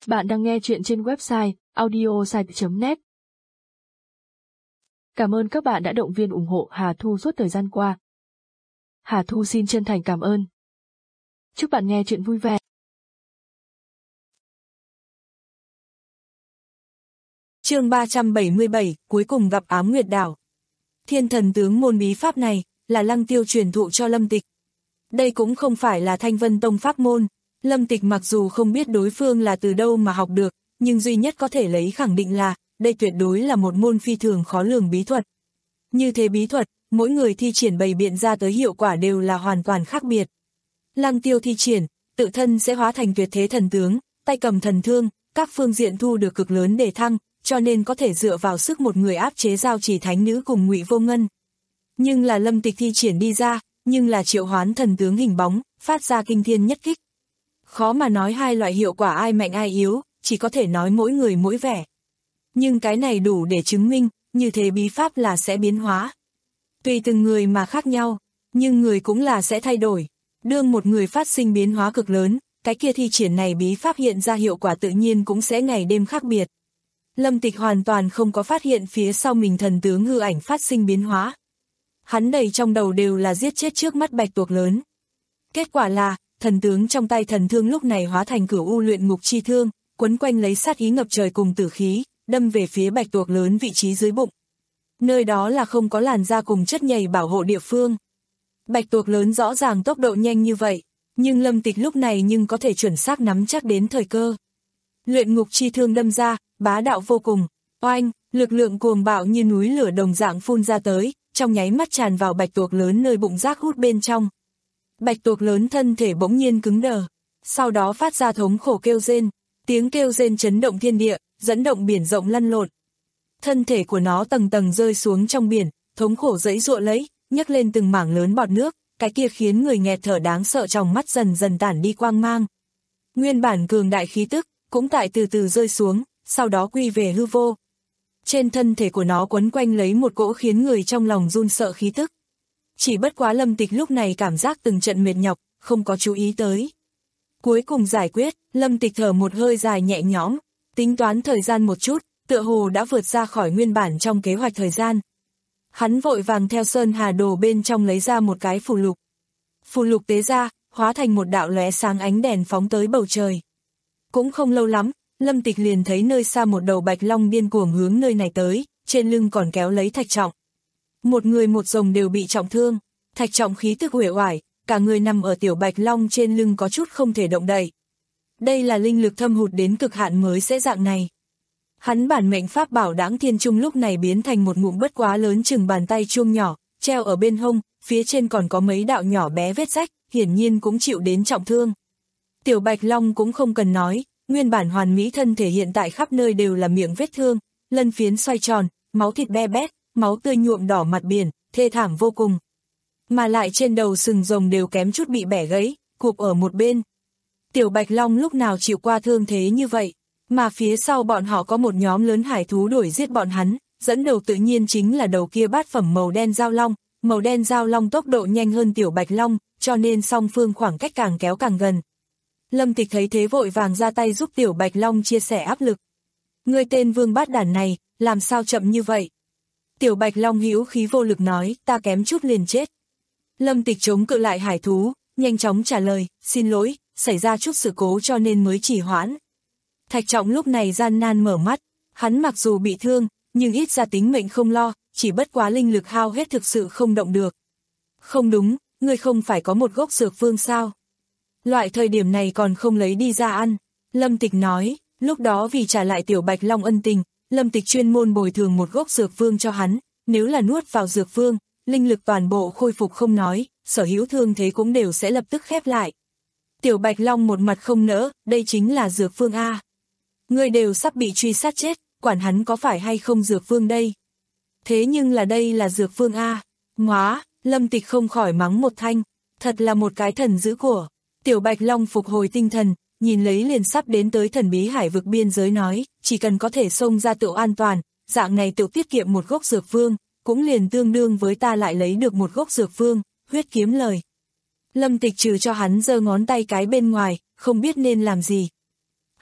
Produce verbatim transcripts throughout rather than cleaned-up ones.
Bạn đang nghe chuyện trên website audiosite chấm net. Cảm ơn các bạn đã động viên ủng hộ Hà Thu suốt thời gian qua. Hà Thu xin chân thành cảm ơn. Chúc bạn nghe chuyện vui vẻ. Chương ba trăm bảy mươi bảy, cuối cùng gặp Ám Nguyệt Đảo. Thiên thần tướng môn bí pháp này là Lăng Tiêu truyền thụ cho Lâm Tịch. Đây cũng không phải là Thanh Vân Tông pháp môn. Lâm Tịch mặc dù không biết đối phương là từ đâu mà học được, nhưng duy nhất có thể lấy khẳng định là đây tuyệt đối là một môn phi thường khó lường bí thuật. Như thế bí thuật, mỗi người thi triển bày biện ra tới hiệu quả đều là hoàn toàn khác biệt. Lăng Tiêu thi triển, tự thân sẽ hóa thành tuyệt thế thần tướng, tay cầm thần thương, các phương diện thu được cực lớn đề thăng, cho nên có thể dựa vào sức một người áp chế Giao Chỉ Thánh Nữ cùng Ngụy Vô Ngân. Nhưng là Lâm Tịch thi triển đi ra, nhưng là triệu hoán thần tướng hình bóng, phát ra kinh thiên nhất kích. Khó mà nói hai loại hiệu quả ai mạnh ai yếu, chỉ có thể nói mỗi người mỗi vẻ. Nhưng cái này đủ để chứng minh, như thế bí pháp là sẽ biến hóa. Tùy từng người mà khác nhau, nhưng người cũng là sẽ thay đổi. Đương một người phát sinh biến hóa cực lớn, cái kia thi triển này bí pháp hiện ra hiệu quả tự nhiên cũng sẽ ngày đêm khác biệt. Lâm Tịch hoàn toàn không có phát hiện phía sau mình thần tướng hư ảnh phát sinh biến hóa. Hắn đầy trong đầu đều là giết chết trước mắt bạch tuộc lớn. Kết quả là, thần tướng trong tay thần thương lúc này hóa thành cửu u luyện ngục chi thương, quấn quanh lấy sát ý ngập trời cùng tử khí, đâm về phía bạch tuộc lớn vị trí dưới bụng. Nơi đó là không có làn da cùng chất nhầy bảo hộ địa phương. Bạch tuộc lớn rõ ràng tốc độ nhanh như vậy, nhưng Lâm Tịch lúc này nhưng có thể chuẩn xác nắm chắc đến thời cơ. Luyện ngục chi thương đâm ra, bá đạo vô cùng, oanh, lực lượng cuồng bạo như núi lửa đồng dạng phun ra tới, trong nháy mắt tràn vào bạch tuộc lớn nơi bụng rác hút bên trong. Bạch tuộc lớn thân thể bỗng nhiên cứng đờ, sau đó phát ra thống khổ kêu rên, tiếng kêu rên chấn động thiên địa, dẫn động biển rộng lăn lộn. Thân thể của nó tầng tầng rơi xuống trong biển, thống khổ giãy giụa lấy, nhấc lên từng mảng lớn bọt nước, cái kia khiến người nghẹt thở đáng sợ trong mắt dần dần tản đi quang mang. Nguyên bản cường đại khí tức, cũng tại từ từ rơi xuống, sau đó quy về hư vô. Trên thân thể của nó quấn quanh lấy một cỗ khiến người trong lòng run sợ khí tức. Chỉ bất quá Lâm Tịch lúc này cảm giác từng trận mệt nhọc, không có chú ý tới. Cuối cùng giải quyết, Lâm Tịch thở một hơi dài nhẹ nhõm, tính toán thời gian một chút, tựa hồ đã vượt ra khỏi nguyên bản trong kế hoạch thời gian. Hắn vội vàng theo Sơn Hà Đồ bên trong lấy ra một cái phù lục. Phù lục tế ra, hóa thành một đạo lóe sáng ánh đèn phóng tới bầu trời. Cũng không lâu lắm, Lâm Tịch liền thấy nơi xa một đầu bạch long điên cuồng hướng nơi này tới, trên lưng còn kéo lấy Thạch Trọng. Một người một rồng đều bị trọng thương, Thạch Trọng khí tức uể oải, cả người nằm ở tiểu bạch long trên lưng có chút không thể động đậy. Đây là linh lực thâm hụt đến cực hạn mới sẽ dạng này. Hắn bản mệnh pháp bảo Đãng Thiên Trung lúc này biến thành một ngụm bất quá lớn chừng bàn tay chuông nhỏ, treo ở bên hông, phía trên còn có mấy đạo nhỏ bé vết rách, hiển nhiên cũng chịu đến trọng thương. Tiểu bạch long cũng không cần nói, nguyên bản hoàn mỹ thân thể hiện tại khắp nơi đều là miệng vết thương, lân phiến xoay tròn, máu thịt be bét, máu tươi nhuộm đỏ mặt biển, thê thảm vô cùng. Mà lại trên đầu sừng rồng đều kém chút bị bẻ gãy, cụp ở một bên. Tiểu bạch long lúc nào chịu qua thương thế như vậy, mà phía sau bọn họ có một nhóm lớn hải thú đuổi giết bọn hắn, dẫn đầu tự nhiên chính là đầu kia bát phẩm màu đen giao long, màu đen giao long tốc độ nhanh hơn tiểu bạch long, cho nên song phương khoảng cách càng kéo càng gần. Lâm Tịch thấy thế vội vàng ra tay giúp tiểu bạch long chia sẻ áp lực. Ngươi tên vương bát đản này, làm sao chậm như vậy? Tiểu bạch long hữu khí vô lực nói, ta kém chút liền chết. Lâm Tịch chống cự lại hải thú, nhanh chóng trả lời, xin lỗi, xảy ra chút sự cố cho nên mới trì hoãn. Thạch Trọng lúc này gian nan mở mắt, hắn mặc dù bị thương, nhưng ít ra tính mệnh không lo, chỉ bất quá linh lực hao hết thực sự không động được. Không đúng, ngươi không phải có một gốc dược phương sao? Loại thời điểm này còn không lấy đi ra ăn. Lâm Tịch nói, lúc đó vì trả lại tiểu bạch long ân tình, Lâm Tịch chuyên môn bồi thường một gốc dược phương cho hắn, nếu là nuốt vào dược phương, linh lực toàn bộ khôi phục không nói, sở hữu thương thế cũng đều sẽ lập tức khép lại. Tiểu bạch long một mặt không nỡ, đây chính là dược phương A. Ngươi đều sắp bị truy sát chết, quản hắn có phải hay không dược phương đây. Thế nhưng là đây là dược phương A. Ngoá, Lâm Tịch không khỏi mắng một thanh, thật là một cái thần dữ của. Tiểu bạch long phục hồi tinh thần, nhìn lấy liền sắp đến tới thần bí hải vực biên giới nói, chỉ cần có thể xông ra tựu an toàn, dạng này tựu tiết kiệm một gốc dược phương, cũng liền tương đương với ta lại lấy được một gốc dược phương, huyết kiếm lời. Lâm Tịch trừ cho hắn giơ ngón tay cái bên ngoài, không biết nên làm gì.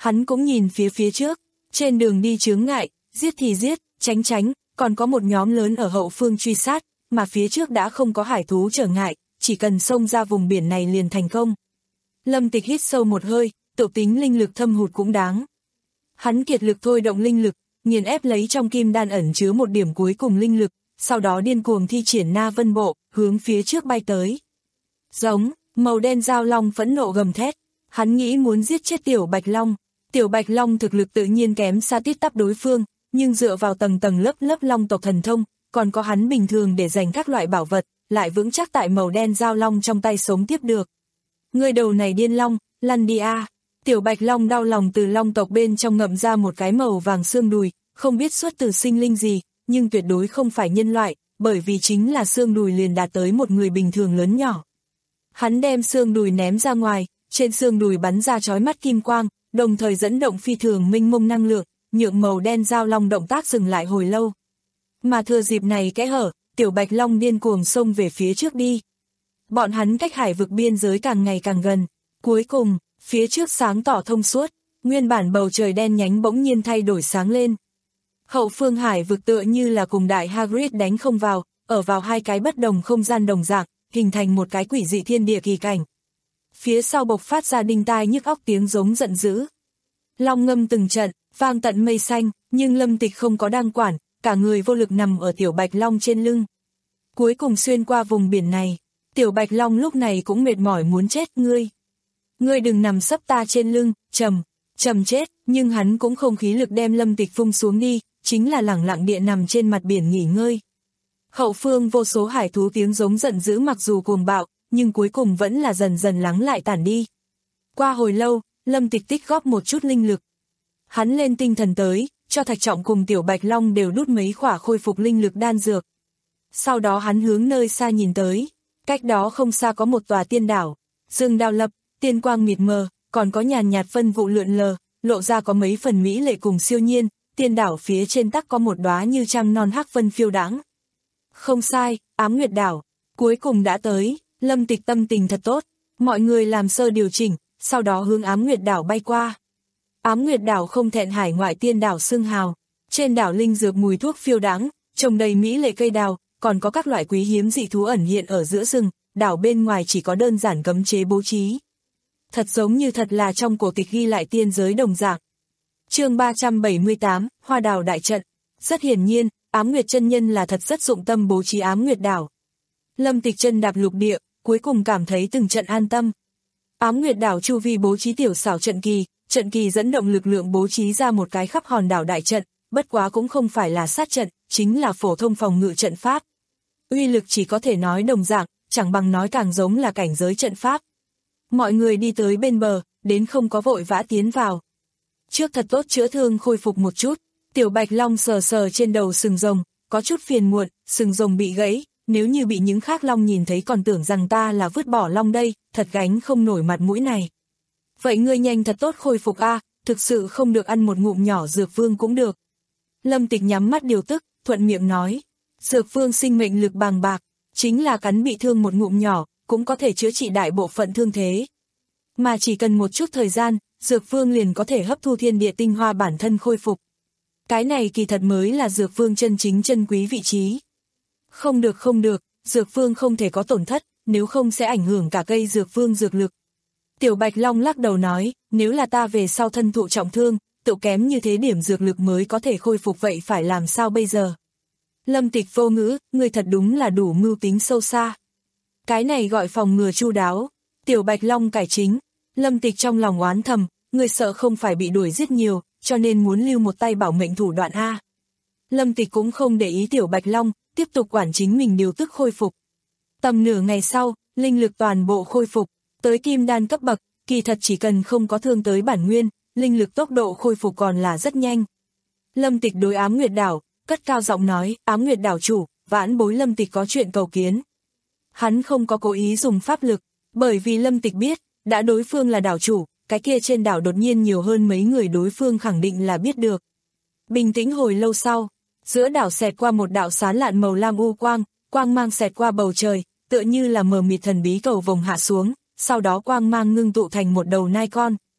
Hắn cũng nhìn phía phía trước, trên đường đi chướng ngại, giết thì giết, tránh tránh, còn có một nhóm lớn ở hậu phương truy sát, mà phía trước đã không có hải thú trở ngại, chỉ cần xông ra vùng biển này liền thành công. Lâm Tịch hít sâu một hơi, tự tính linh lực thâm hụt cũng đáng. Hắn kiệt lực thôi động linh lực, nghiền ép lấy trong kim đan ẩn chứa một điểm cuối cùng linh lực, sau đó điên cuồng thi triển Na Vân Bộ, hướng phía trước bay tới. Giống, màu đen giao long phẫn nộ gầm thét, hắn nghĩ muốn giết chết Tiểu Bạch Long. Tiểu Bạch Long thực lực tự nhiên kém xa tít tắp đối phương, nhưng dựa vào tầng tầng lớp lớp long tộc thần thông, còn có hắn bình thường để giành các loại bảo vật, lại vững chắc tại màu đen giao long trong tay sống tiếp được. Người đầu này điên long, lăn đi a. Tiểu Bạch Long đau lòng từ long tộc bên trong ngậm ra một cái màu vàng xương đùi, không biết xuất từ sinh linh gì, nhưng tuyệt đối không phải nhân loại, bởi vì chính là xương đùi liền đạt tới một người bình thường lớn nhỏ. Hắn đem xương đùi ném ra ngoài, trên xương đùi bắn ra chói mắt kim quang, đồng thời dẫn động phi thường minh mông năng lượng, nhượng màu đen giao long động tác dừng lại hồi lâu. Mà thừa dịp này kẽ hở, Tiểu Bạch Long điên cuồng xông về phía trước đi. Bọn hắn cách hải vực biên giới càng ngày càng gần, cuối cùng, phía trước sáng tỏ thông suốt, nguyên bản bầu trời đen nhánh bỗng nhiên thay đổi sáng lên. Hậu phương hải vực tựa như là cùng đại Hagrid đánh không vào, ở vào hai cái bất đồng không gian đồng dạng, hình thành một cái quỷ dị thiên địa kỳ cảnh. Phía sau bộc phát ra đinh tai nhức óc tiếng giống giận dữ. Long ngâm từng trận, vang tận mây xanh, nhưng Lâm Tịch không có đang quản, cả người vô lực nằm ở Tiểu Bạch Long trên lưng. Cuối cùng xuyên qua vùng biển này, Tiểu Bạch Long lúc này cũng mệt mỏi muốn chết. Ngươi, ngươi đừng nằm sấp ta trên lưng, trầm, trầm chết, nhưng hắn cũng không khí lực đem Lâm Tịch phung xuống đi, chính là lẳng lặng địa nằm trên mặt biển nghỉ ngơi. Hậu phương vô số hải thú tiếng giống giận dữ mặc dù cuồng bạo, nhưng cuối cùng vẫn là dần dần lắng lại tản đi. Qua hồi lâu, Lâm Tịch tích góp một chút linh lực. Hắn lên tinh thần tới, cho Thạch Trọng cùng Tiểu Bạch Long đều đút mấy khỏa khôi phục linh lực đan dược. Sau đó hắn hướng nơi xa nhìn tới, cách đó không xa có một tòa tiên đảo, rừng đào lập, tiên quang mịt mờ, còn có nhàn nhạt vân vụ lượn lờ, lộ ra có mấy phần mỹ lệ cùng siêu nhiên, tiên đảo phía trên tắc có một đóa như trăm non hắc vân phiêu đãng. Không sai, Ám Nguyệt đảo, cuối cùng đã tới. Lâm Tịch tâm tình thật tốt, mọi người làm sơ điều chỉnh, sau đó hướng Ám Nguyệt đảo bay qua. Ám Nguyệt đảo không thẹn hải ngoại tiên đảo xưng hào, trên đảo linh dược mùi thuốc phiêu đãng, trồng đầy mỹ lệ cây đào, còn có các loại quý hiếm dị thú ẩn hiện ở giữa rừng, đảo bên ngoài chỉ có đơn giản cấm chế bố trí. Thật giống như thật là trong cổ tịch ghi lại tiên giới đồng dạng. Chương ba trăm bảy mươi tám, Hoa Đào đại trận. Rất hiển nhiên, Ám Nguyệt chân nhân là thật rất dụng tâm bố trí Ám Nguyệt đảo. Lâm Tịch chân đạp lục địa, cuối cùng cảm thấy từng trận an tâm. Ám Nguyệt đảo chu vi bố trí tiểu xảo trận kỳ, trận kỳ dẫn động lực lượng bố trí ra một cái khắp hòn đảo đại trận, bất quá cũng không phải là sát trận, chính là phổ thông phòng ngự trận pháp. Uy lực chỉ có thể nói đồng dạng, chẳng bằng nói càng giống là cảnh giới trận pháp. Mọi người đi tới bên bờ, đến không có vội vã tiến vào. Trước thật tốt chữa thương khôi phục một chút, Tiểu Bạch Long sờ sờ trên đầu sừng rồng, có chút phiền muộn, sừng rồng bị gãy. Nếu như bị những khác long nhìn thấy còn tưởng rằng ta là vứt bỏ long đây, thật gánh không nổi mặt mũi này. Vậy ngươi nhanh thật tốt khôi phục a, thực sự không được ăn một ngụm nhỏ dược vương cũng được. Lâm Tịch nhắm mắt điều tức, thuận miệng nói. Dược vương sinh mệnh lực bàng bạc, chính là cắn bị thương một ngụm nhỏ, cũng có thể chữa trị đại bộ phận thương thế. Mà chỉ cần một chút thời gian, dược vương liền có thể hấp thu thiên địa tinh hoa bản thân khôi phục. Cái này kỳ thật mới là dược vương chân chính chân quý vị trí. Không được không được, dược vương không thể có tổn thất, nếu không sẽ ảnh hưởng cả cây dược vương dược lực. Tiểu Bạch Long lắc đầu nói, nếu là ta về sau thân thụ trọng thương, tự kém như thế điểm dược lực mới có thể khôi phục vậy phải làm sao bây giờ? Lâm Tịch vô ngữ, người thật đúng là đủ mưu tính sâu xa. Cái này gọi phòng ngừa chu đáo. Tiểu Bạch Long cải chính, Lâm Tịch trong lòng oán thầm, người sợ không phải bị đuổi giết nhiều, cho nên muốn lưu một tay bảo mệnh thủ đoạn a. Lâm Tịch cũng không để ý Tiểu Bạch Long, tiếp tục quản chính mình điều tức khôi phục. Tầm nửa ngày sau, linh lực toàn bộ khôi phục, tới kim đan cấp bậc, kỳ thật chỉ cần không có thương tới bản nguyên, linh lực tốc độ khôi phục còn là rất nhanh. Lâm Tịch đối Ám Nguyệt đảo, cất cao giọng nói, Ám Nguyệt đảo chủ, vãn bối Lâm Tịch có chuyện cầu kiến. Hắn không có cố ý dùng pháp lực, bởi vì Lâm Tịch biết, đã đối phương là đảo chủ, cái kia trên đảo đột nhiên nhiều hơn mấy người đối phương khẳng định là biết được. Bình tĩnh hồi lâu sau, giữa đảo xẹt qua một đạo sáng lạn màu lam u quang, quang mang xẹt qua bầu trời, tựa như là mờ mịt thần bí cầu vồng hạ xuống, sau đó quang mang ngưng tụ thành một đầu nai con.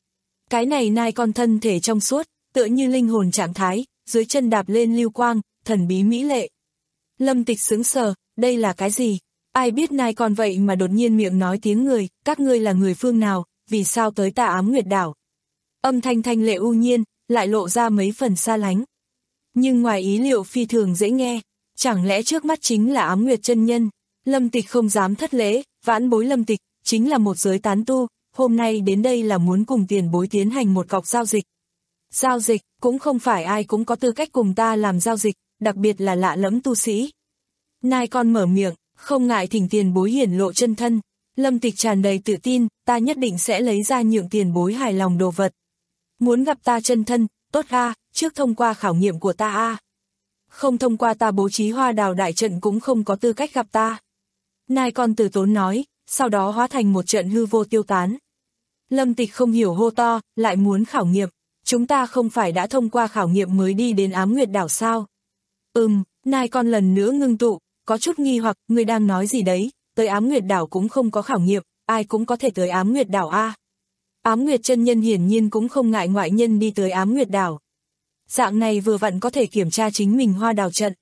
Cái này nai con thân thể trong suốt, tựa như linh hồn trạng thái, dưới chân đạp lên lưu quang, thần bí mỹ lệ. Lâm Tịch sững sờ, đây là cái gì? Ai biết nai con vậy mà đột nhiên miệng nói tiếng người, các ngươi là người phương nào, vì sao tới Tà Ám Nguyệt Đảo? Âm thanh thanh lệ u nhiên, lại lộ ra mấy phần xa lánh. Nhưng ngoài ý liệu phi thường dễ nghe, chẳng lẽ trước mắt chính là Ám Nguyệt chân nhân? Lâm Tịch không dám thất lễ, vãn bối Lâm Tịch, chính là một giới tán tu, hôm nay đến đây là muốn cùng tiền bối tiến hành một cọc giao dịch. Giao dịch, cũng không phải ai cũng có tư cách cùng ta làm giao dịch, đặc biệt là lạ lẫm tu sĩ. Nai con mở miệng, không ngại thỉnh tiền bối hiển lộ chân thân. Lâm Tịch tràn đầy tự tin, ta nhất định sẽ lấy ra nhượng tiền bối hài lòng đồ vật. Muốn gặp ta chân thân, tốt a, trước thông qua khảo nghiệm của ta a. Không thông qua ta bố trí hoa đào đại trận cũng không có tư cách gặp ta. Nai con từ tốn nói, sau đó hóa thành một trận hư vô tiêu tán. Lâm Tịch không hiểu hô to, lại muốn khảo nghiệm. Chúng ta không phải đã thông qua khảo nghiệm mới đi đến Ám Nguyệt Đảo sao? Ừm, nai con lần nữa ngưng tụ, có chút nghi hoặc, người đang nói gì đấy, tới Ám Nguyệt Đảo cũng không có khảo nghiệm, ai cũng có thể tới Ám Nguyệt Đảo a. Ám Nguyệt chân nhân hiển nhiên cũng không ngại ngoại nhân đi tới Ám Nguyệt Đảo. Dạng này vừa vặn có thể kiểm tra chính mình hoa đào trận.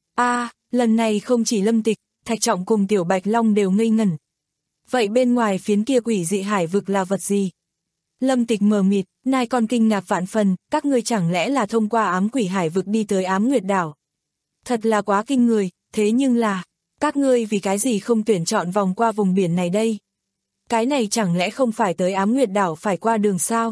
A, lần này không chỉ Lâm Tịch, Thạch Trọng cùng Tiểu Bạch Long đều ngây ngẩn. Vậy bên ngoài phiến kia quỷ dị hải vực là vật gì? Lâm Tịch mờ mịt, nai con kinh ngạc vạn phần, các ngươi chẳng lẽ là thông qua ám quỷ hải vực đi tới Ám Nguyệt Đảo? Thật là quá kinh người, thế nhưng là, các ngươi vì cái gì không tuyển chọn vòng qua vùng biển này đây? Cái này chẳng lẽ không phải tới Ám Nguyệt Đảo phải qua đường sao?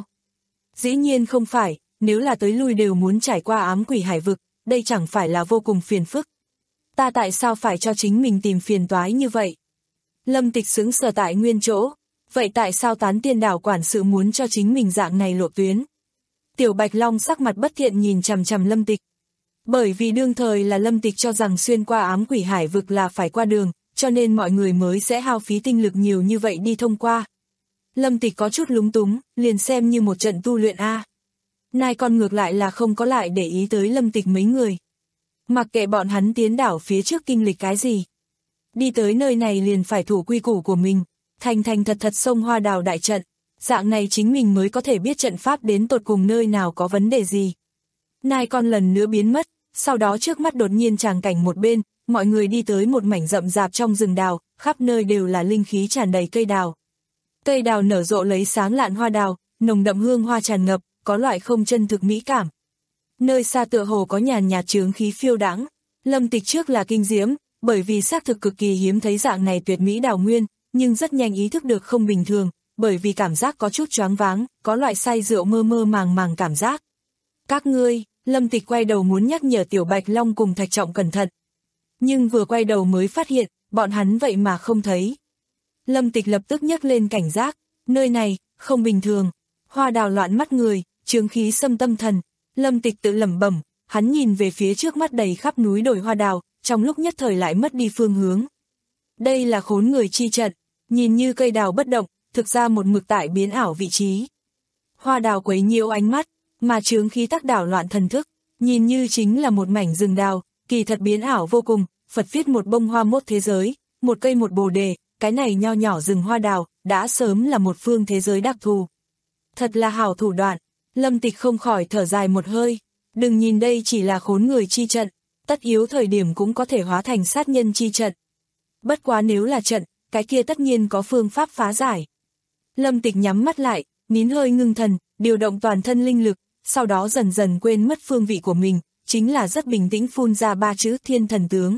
Dĩ nhiên không phải, nếu là tới lui đều muốn trải qua ám quỷ hải vực, đây chẳng phải là vô cùng phiền phức. Ta tại sao phải cho chính mình tìm phiền toái như vậy? Lâm Tịch sững sờ tại nguyên chỗ, vậy tại sao Tán Tiên Đảo quản sự muốn cho chính mình dạng này lộ tuyến? Tiểu Bạch Long sắc mặt bất thiện nhìn chằm chằm Lâm Tịch. Bởi vì đương thời là Lâm Tịch cho rằng xuyên qua ám quỷ hải vực là phải qua đường, cho nên mọi người mới sẽ hao phí tinh lực nhiều như vậy đi thông qua. Lâm Tịch có chút lúng túng, liền xem như một trận tu luyện a. Nai con ngược lại là không có lại để ý tới Lâm Tịch mấy người. Mặc kệ bọn hắn tiến đảo phía trước kinh lịch cái gì. Đi tới nơi này liền phải thủ quy củ của mình, thành thành thật thật xông hoa đào đại trận. Dạng này chính mình mới có thể biết trận pháp đến tột cùng nơi nào có vấn đề gì. Nai con lần nữa biến mất, sau đó trước mắt đột nhiên tràng cảnh một bên, mọi người đi tới một mảnh rậm rạp trong rừng đào, khắp nơi đều là linh khí tràn đầy cây đào. Cây đào nở rộ lấy sáng lạn hoa đào, nồng đậm hương hoa tràn ngập, có loại không chân thực mỹ cảm. Nơi xa tựa hồ có nhàn nhạt chướng khí phiêu đãng. Lâm Tịch trước là kinh diễm, bởi vì xác thực cực kỳ hiếm thấy dạng này tuyệt mỹ đào nguyên, nhưng rất nhanh ý thức được không bình thường, bởi vì cảm giác có chút choáng váng, có loại say rượu mơ mơ màng màng cảm giác. Các ngươi, Lâm Tịch quay đầu muốn nhắc nhở Tiểu Bạch Long cùng Thạch Trọng cẩn thận. Nhưng vừa quay đầu mới phát hiện, bọn hắn vậy mà không thấy. Lâm Tịch lập tức nhấc lên cảnh giác, nơi này, không bình thường, hoa đào loạn mắt người, chướng khí xâm tâm thần. Lâm Tịch tự lẩm bẩm, hắn nhìn về phía trước mắt đầy khắp núi đồi hoa đào, trong lúc nhất thời lại mất đi phương hướng. Đây là khốn người chi trận, nhìn như cây đào bất động, thực ra một mực tại biến ảo vị trí. Hoa đào quấy nhiễu ánh mắt, mà chướng khí tác đảo loạn thần thức, nhìn như chính là một mảnh rừng đào, kỳ thật biến ảo vô cùng, Phật viết một bông hoa mốt thế giới, một cây một bồ đề, cái này nho nhỏ rừng hoa đào, đã sớm là một phương thế giới đặc thù. Thật là hảo thủ đoạn, Lâm Tịch không khỏi thở dài một hơi, đừng nhìn đây chỉ là khốn người chi trận, tất yếu thời điểm cũng có thể hóa thành sát nhân chi trận. Bất quá nếu là trận, cái kia tất nhiên có phương pháp phá giải. Lâm Tịch nhắm mắt lại, nín hơi ngưng thần, điều động toàn thân linh lực, sau đó dần dần quên mất phương vị của mình, chính là rất bình tĩnh phun ra ba chữ Thiên Thần Tướng.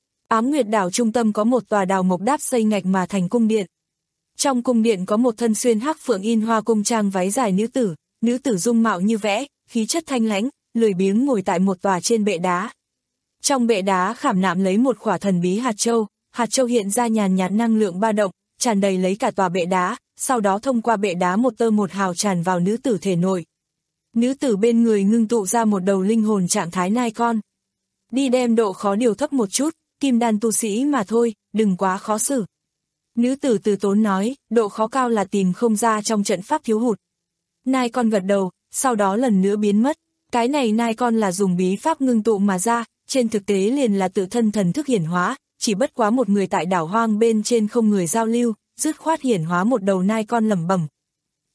Ám Nguyệt Đảo trung tâm có một tòa đào mộc đáp xây ngạch mà thành cung điện. Trong cung điện có một thân xuyên hắc phượng in hoa cung trang váy dài nữ tử, nữ tử dung mạo như vẽ, khí chất thanh lãnh, lười biếng ngồi tại một tòa trên bệ đá. Trong bệ đá khảm nạm lấy một khỏa thần bí hạt châu, hạt châu hiện ra nhàn nhạt năng lượng ba động, tràn đầy lấy cả tòa bệ đá, sau đó thông qua bệ đá một tơ một hào tràn vào nữ tử thể nội. Nữ tử bên người ngưng tụ ra một đầu linh hồn trạng thái nai con. Đi đem độ khó điều thấp một chút, kim đan tu sĩ mà thôi, đừng quá khó xử. Nữ tử từ tốn nói, độ khó cao là tìm không ra trong trận pháp thiếu hụt. Nai con gật đầu, sau đó lần nữa biến mất. Cái này nai con là dùng bí pháp ngưng tụ mà ra, trên thực tế liền là tự thân thần thức hiển hóa, chỉ bất quá một người tại đảo hoang bên trên không người giao lưu, dứt khoát hiển hóa một đầu nai con lẩm bẩm.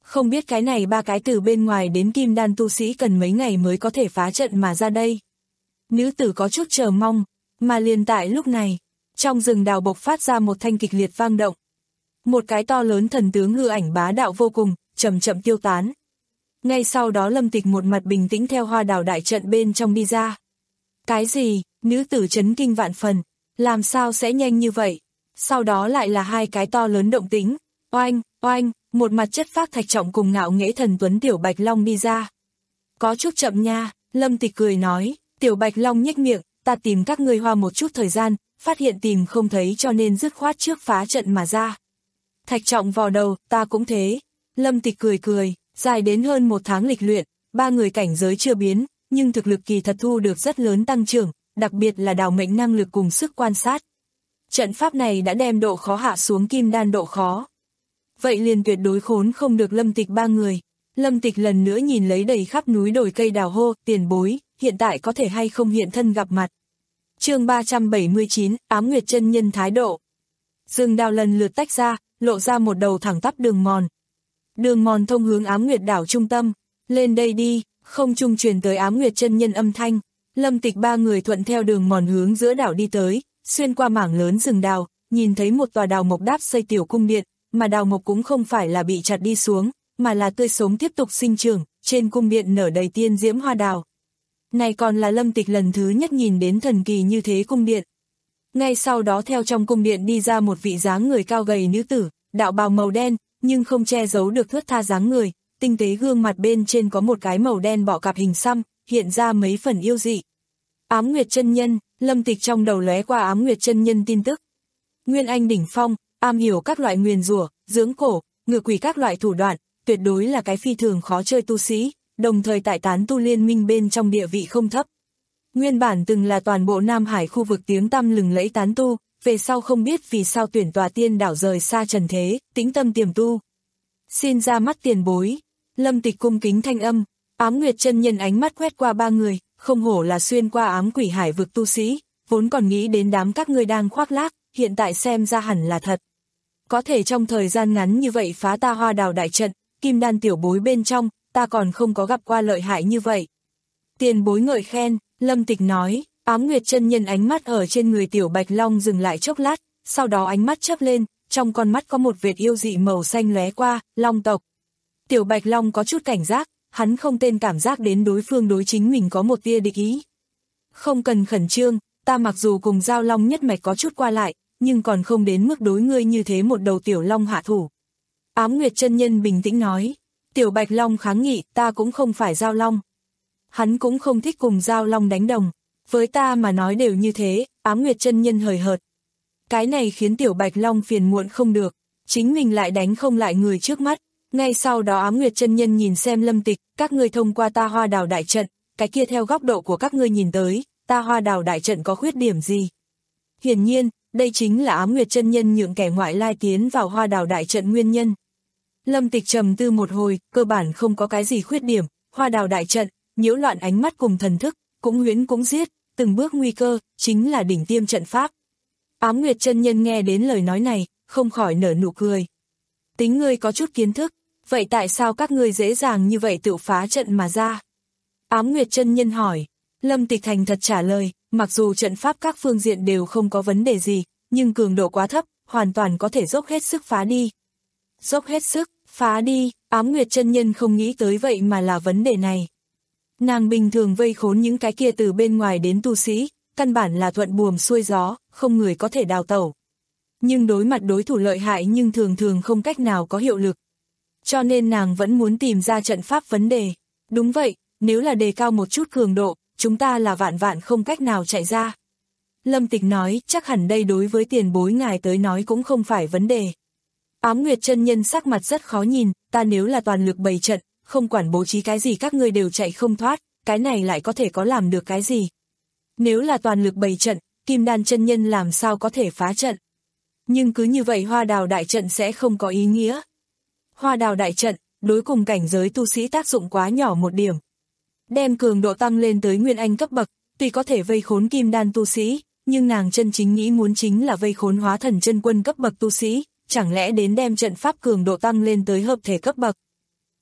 Không biết cái này ba cái từ bên ngoài đến kim đan tu sĩ cần mấy ngày mới có thể phá trận mà ra đây. Nữ tử có chút chờ mong, mà liền tại lúc này, trong rừng đào bộc phát ra một thanh kịch liệt vang động. Một cái to lớn thần tướng hư ảnh bá đạo vô cùng, chậm chậm tiêu tán. Ngay sau đó Lâm Tịch một mặt bình tĩnh theo hoa đào đại trận bên trong đi ra. Cái gì? Nữ tử chấn kinh vạn phần, làm sao sẽ nhanh như vậy? Sau đó lại là hai cái to lớn động tĩnh, oanh, oanh, một mặt chất phác thạch trọng cùng ngạo nghễ thần tuấn Tiểu Bạch Long đi ra. Có chút chậm nha, Lâm Tịch cười nói, Tiểu Bạch Long nhếch miệng, ta tìm các ngươi hoa một chút thời gian, phát hiện tìm không thấy cho nên dứt khoát trước phá trận mà ra. Thạch trọng vò đầu, ta cũng thế. Lâm Tịch cười cười, dài đến hơn một tháng lịch luyện, ba người cảnh giới chưa biến, nhưng thực lực kỳ thật thu được rất lớn tăng trưởng, đặc biệt là đào mệnh năng lực cùng sức quan sát. Trận pháp này đã đem độ khó hạ xuống kim đan độ khó. Vậy liền tuyệt đối khốn không được Lâm Tịch ba người. Lâm Tịch lần nữa nhìn lấy đầy khắp núi đồi cây đào hô, tiền bối, hiện tại có thể hay không hiện thân gặp mặt. Chương ba trăm bảy mươi chín, Ám Nguyệt chân nhân thái độ. Rừng đào lần lượt tách ra, lộ ra một đầu thẳng tắp đường mòn. Đường mòn thông hướng Ám Nguyệt đảo trung tâm. Lên đây đi, không trung truyền tới Ám Nguyệt chân nhân âm thanh. Lâm Tịch ba người thuận theo đường mòn hướng giữa đảo đi tới, xuyên qua mảng lớn rừng đào, nhìn thấy một tòa đào mộc đáp xây tiểu cung điện, mà đào mộc cũng không phải là bị chặt đi xuống, mà là tươi sống tiếp tục sinh trưởng, trên cung điện nở đầy tiên diễm hoa đào. Này còn là Lâm Tịch lần thứ nhất nhìn đến thần kỳ như thế cung điện. Ngay sau đó theo trong cung điện đi ra một vị dáng người cao gầy nữ tử, đạo bào màu đen, nhưng không che giấu được thướt tha dáng người, tinh tế gương mặt bên trên có một cái màu đen bọ cạp hình xăm, hiện ra mấy phần yêu dị. Ám Nguyệt chân nhân, Lâm Tịch trong đầu lóe qua Ám Nguyệt chân nhân tin tức. Nguyên Anh đỉnh phong, am hiểu các loại nguyền rủa, dưỡng cổ, ngự quỷ các loại thủ đoạn, tuyệt đối là cái phi thường khó chơi tu sĩ, đồng thời tại tán tu liên minh bên trong địa vị không thấp. Nguyên bản từng là toàn bộ Nam Hải khu vực tiếng tăm lừng lẫy tán tu, về sau không biết vì sao tuyển tòa tiên đảo rời xa trần thế, tĩnh tâm tiềm tu. Xin ra mắt tiền bối. Lâm Tịch cung kính thanh âm. Ám Nguyệt chân nhân ánh mắt quét qua ba người, không hổ là xuyên qua ám quỷ hải vực tu sĩ, vốn còn nghĩ đến đám các ngươi đang khoác lác, hiện tại xem ra hẳn là thật. Có thể trong thời gian ngắn như vậy phá ta hoa đào đại trận, kim đan tiểu bối bên trong, ta còn không có gặp qua lợi hại như vậy. Tiền bối ngợi khen, Lâm Tịch nói. Ám Nguyệt chân nhân ánh mắt ở trên người Tiểu Bạch Long dừng lại chốc lát, sau đó ánh mắt chớp lên, trong con mắt có một vệt yêu dị màu xanh lóe qua, Long tộc. Tiểu Bạch Long có chút cảnh giác, hắn không tên cảm giác đến đối phương đối chính mình có một tia địch ý. Không cần khẩn trương, ta mặc dù cùng Giao Long nhất mạch có chút qua lại, nhưng còn không đến mức đối ngươi như thế một đầu Tiểu Long hạ thủ. Ám Nguyệt chân nhân bình tĩnh nói. Tiểu Bạch Long kháng nghị, ta cũng không phải Giao Long. Hắn cũng không thích cùng Giao Long đánh đồng. Với ta mà nói đều như thế, Ám Nguyệt chân nhân hời hợt. Cái này khiến Tiểu Bạch Long phiền muộn không được, chính mình lại đánh không lại người trước mắt. Ngay sau đó Ám Nguyệt chân nhân nhìn xem Lâm Tịch, các ngươi thông qua ta hoa đào đại trận, cái kia theo góc độ của các ngươi nhìn tới, ta hoa đào đại trận có khuyết điểm gì? Hiển nhiên, đây chính là Ám Nguyệt chân nhân nhượng kẻ ngoại lai tiến vào hoa đào đại trận nguyên nhân. Lâm Tịch trầm tư một hồi, cơ bản không có cái gì khuyết điểm, hoa đào đại trận, nhiễu loạn ánh mắt cùng thần thức, cũng huyễn cũng giết, từng bước nguy cơ, chính là đỉnh tiêm trận pháp. Ám Nguyệt chân nhân nghe đến lời nói này, không khỏi nở nụ cười. Tính ngươi có chút kiến thức, vậy tại sao các ngươi dễ dàng như vậy tự phá trận mà ra? Ám Nguyệt chân nhân hỏi. Lâm Tịch thành thật trả lời, mặc dù trận pháp các phương diện đều không có vấn đề gì, nhưng cường độ quá thấp, hoàn toàn có thể dốc hết sức phá đi. Dốc hết sức, phá đi, Ám Nguyệt chân nhân không nghĩ tới vậy mà là vấn đề này. Nàng bình thường vây khốn những cái kia từ bên ngoài đến tu sĩ, căn bản là thuận buồm xuôi gió, không người có thể đào tẩu. Nhưng đối mặt đối thủ lợi hại nhưng thường thường không cách nào có hiệu lực. Cho nên nàng vẫn muốn tìm ra trận pháp vấn đề. Đúng vậy, nếu là đề cao một chút cường độ, chúng ta là vạn vạn không cách nào chạy ra. Lâm Tịch nói, chắc hẳn đây đối với tiền bối ngài tới nói cũng không phải vấn đề. Ám Nguyệt chân nhân sắc mặt rất khó nhìn, ta nếu là toàn lực bày trận, không quản bố trí cái gì các ngươi đều chạy không thoát, cái này lại có thể có làm được cái gì? Nếu là toàn lực bày trận, Kim Đan chân nhân làm sao có thể phá trận? Nhưng cứ như vậy hoa đào đại trận sẽ không có ý nghĩa. Hoa đào đại trận, đối cùng cảnh giới tu sĩ tác dụng quá nhỏ một điểm. Đem cường độ tăng lên tới Nguyên Anh cấp bậc, tuy có thể vây khốn Kim Đan tu sĩ, nhưng nàng chân chính nghĩ muốn chính là vây khốn hóa thần chân quân cấp bậc tu sĩ, chẳng lẽ đến đem trận pháp cường độ tăng lên tới hợp thể cấp bậc.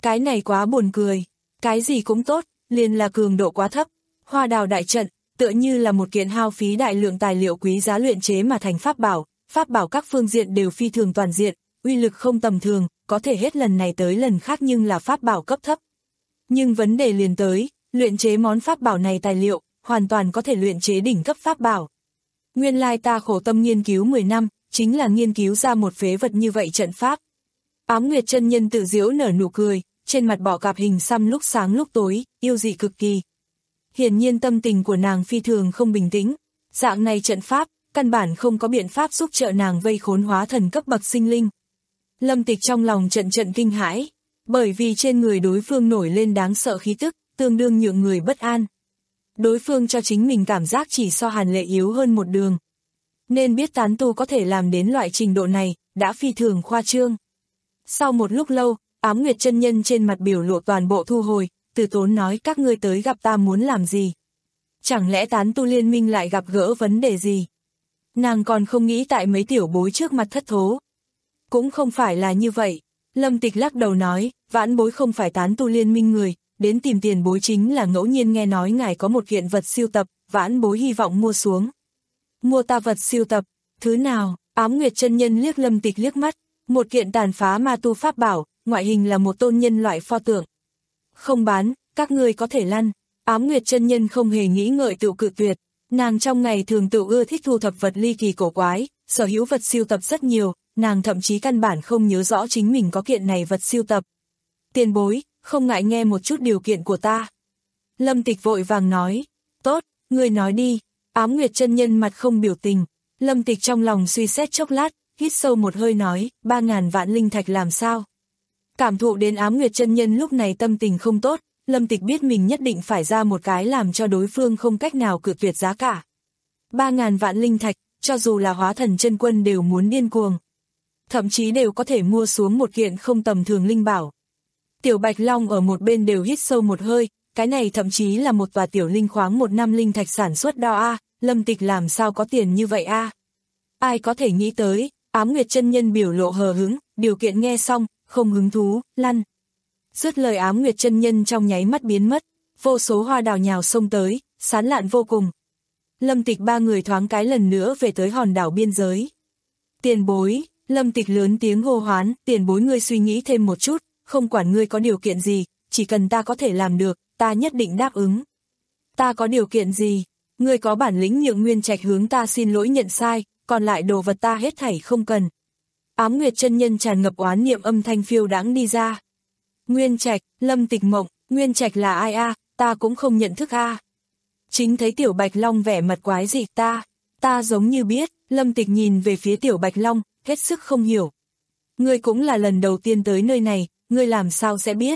Cái này quá buồn cười, cái gì cũng tốt, liền là cường độ quá thấp. Hoa đào đại trận, tựa như là một kiện hao phí đại lượng tài liệu quý giá luyện chế mà thành pháp bảo, pháp bảo các phương diện đều phi thường toàn diện, uy lực không tầm thường, có thể hết lần này tới lần khác nhưng là pháp bảo cấp thấp. Nhưng vấn đề liền tới, luyện chế món pháp bảo này tài liệu, hoàn toàn có thể luyện chế đỉnh cấp pháp bảo. Nguyên lai ta khổ tâm nghiên cứu mười năm, chính là nghiên cứu ra một phế vật như vậy trận pháp. Ám Nguyệt chân nhân tự giễu nở nụ cười, trên mặt bọ cạp hình xăm lúc sáng lúc tối, yêu dị cực kỳ. Hiển nhiên tâm tình của nàng phi thường không bình tĩnh, dạng này trận pháp, căn bản không có biện pháp giúp trợ nàng vây khốn hóa thần cấp bậc sinh linh. Lâm Tịch trong lòng trận trận kinh hãi, bởi vì trên người đối phương nổi lên đáng sợ khí tức, tương đương nhượng người bất an. Đối phương cho chính mình cảm giác chỉ so Hàn Lệ yếu hơn một đường. Nên biết tán tu có thể làm đến loại trình độ này, đã phi thường khoa trương. Sau một lúc lâu, Ám Nguyệt chân nhân trên mặt biểu lộ toàn bộ thu hồi, từ tốn nói các ngươi tới gặp ta muốn làm gì? Chẳng lẽ tán tu liên minh lại gặp gỡ vấn đề gì? Nàng còn không nghĩ tại mấy tiểu bối trước mặt thất thố. Cũng không phải là như vậy. Lâm Tịch lắc đầu nói, vãn bối không phải tán tu liên minh người, đến tìm tiền bối chính là ngẫu nhiên nghe nói ngài có một kiện vật siêu tập, vãn bối hy vọng mua xuống. Mua ta vật siêu tập, thứ nào? Ám Nguyệt chân nhân liếc Lâm Tịch liếc mắt, một kiện tàn phá ma tu pháp bảo, ngoại hình là một tôn nhân loại pho tượng. Không bán, các ngươi có thể lăn. Ám Nguyệt chân nhân không hề nghĩ ngợi tự cự tuyệt, nàng trong ngày thường tự ưa thích thu thập vật ly kỳ cổ quái, sở hữu vật siêu tập rất nhiều, nàng thậm chí căn bản không nhớ rõ chính mình có kiện này vật siêu tập. Tiền bối, không ngại nghe một chút điều kiện của ta. Lâm Tịch vội vàng nói, tốt, ngươi nói đi. Ám Nguyệt chân nhân mặt không biểu tình, Lâm Tịch trong lòng suy xét chốc lát, hít sâu một hơi nói, ba ngàn vạn linh thạch làm sao? Cảm thụ đến Ám Nguyệt chân nhân lúc này tâm tình không tốt, Lâm Tịch biết mình nhất định phải ra một cái làm cho đối phương không cách nào cự tuyệt giá cả. Ba ngàn vạn linh thạch, cho dù là hóa thần chân quân đều muốn điên cuồng. Thậm chí đều có thể mua xuống một kiện không tầm thường linh bảo. Tiểu Bạch Long ở một bên đều hít sâu một hơi, cái này thậm chí là một tòa tiểu linh khoáng một năm linh thạch sản xuất đo a, Lâm Tịch làm sao có tiền như vậy a? Ai có thể nghĩ tới, Ám Nguyệt chân nhân biểu lộ hờ hững, điều kiện nghe xong, không hứng thú, lăn. Dứt lời Ám Nguyệt chân nhân trong nháy mắt biến mất, vô số hoa đào nhào xông tới, sán lạn vô cùng. Lâm Tịch ba người thoáng cái lần nữa về tới hòn đảo biên giới. Tiền bối, Lâm Tịch lớn tiếng hô hoán, tiền bối ngươi suy nghĩ thêm một chút, không quản ngươi có điều kiện gì, chỉ cần ta có thể làm được, ta nhất định đáp ứng. Ta có điều kiện gì? Ngươi có bản lĩnh nhượng Nguyên Trạch hướng ta xin lỗi nhận sai, còn lại đồ vật ta hết thảy không cần. Ám Nguyệt chân nhân tràn ngập oán niệm âm thanh phiêu đãng đi ra. Nguyên Trạch, Lâm Tịch mộng, Nguyên Trạch là ai a? Ta cũng không nhận thức a. Chính thấy Tiểu Bạch Long vẻ mặt quái dị, ta, ta giống như biết. Lâm Tịch nhìn về phía Tiểu Bạch Long, hết sức không hiểu. Ngươi cũng là lần đầu tiên tới nơi này, ngươi làm sao sẽ biết?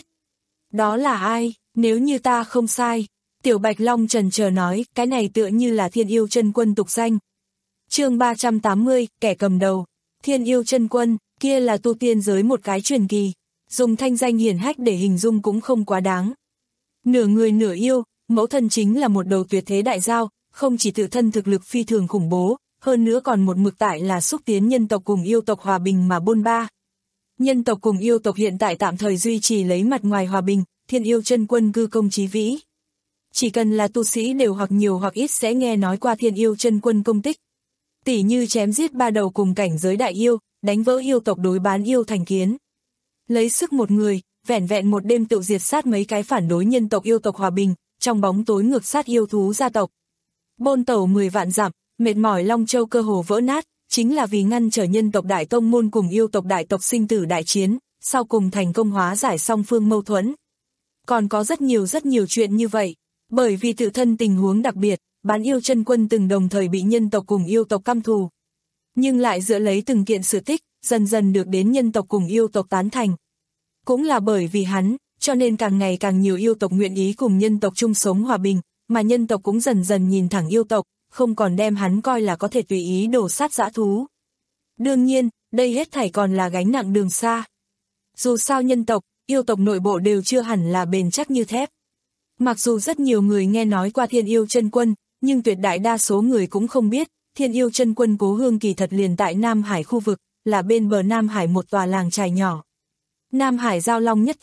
Đó là ai? Nếu như ta không sai. Tiểu Bạch Long trần chờ nói, cái này tựa như là Thiên Yêu Chân Quân tục danh. Chương ba trăm tám mươi, kẻ cầm đầu. Thiên Yêu Chân Quân, kia là tu tiên giới một cái truyền kỳ, dùng thanh danh hiển hách để hình dung cũng không quá đáng. Nửa người nửa yêu, mẫu thân chính là một đầu tuyệt thế đại giao, không chỉ tự thân thực lực phi thường khủng bố, hơn nữa còn một mực tại là xúc tiến nhân tộc cùng yêu tộc hòa bình mà bôn ba. Nhân tộc cùng yêu tộc hiện tại tạm thời duy trì lấy mặt ngoài hòa bình, Thiên Yêu Chân Quân cư công chí vĩ. Chỉ cần là tu sĩ đều hoặc nhiều hoặc ít sẽ nghe nói qua Thiên Yêu Chân Quân công tích. Tỉ như chém giết ba đầu cùng cảnh giới đại yêu, đánh vỡ yêu tộc đối bán yêu thành kiến. Lấy sức một người, vẻn vẹn một đêm tự diệt sát mấy cái phản đối nhân tộc yêu tộc hòa bình, trong bóng tối ngược sát yêu thú gia tộc. Bôn tẩu mười vạn dặm, mệt mỏi Long Châu cơ hồ vỡ nát, chính là vì ngăn trở nhân tộc đại tông môn cùng yêu tộc đại tộc sinh tử đại chiến, sau cùng thành công hóa giải song phương mâu thuẫn. Còn có rất nhiều rất nhiều chuyện như vậy, bởi vì tự thân tình huống đặc biệt, Bán Yêu Chân Quân từng đồng thời bị nhân tộc cùng yêu tộc căm thù. Nhưng lại dựa lấy từng kiện sự tích, dần dần được đến nhân tộc cùng yêu tộc tán thành. Cũng là bởi vì hắn, cho nên càng ngày càng nhiều yêu tộc nguyện ý cùng nhân tộc chung sống hòa bình, mà nhân tộc cũng dần dần nhìn thẳng yêu tộc, không còn đem hắn coi là có thể tùy ý đổ sát dã thú. Đương nhiên, đây hết thảy còn là gánh nặng đường xa. Dù sao nhân tộc, yêu tộc nội bộ đều chưa hẳn là bền chắc như thép. Mặc dù rất nhiều người nghe nói qua Thiên Yêu Chân Quân, nhưng tuyệt đại đa số người cũng không biết, Thiên Yêu Chân Quân cố hương kỳ thật liền tại Nam Hải khu vực, là bên bờ Nam Hải một tòa làng trài nhỏ. Nam Hải giao long nhất tộc,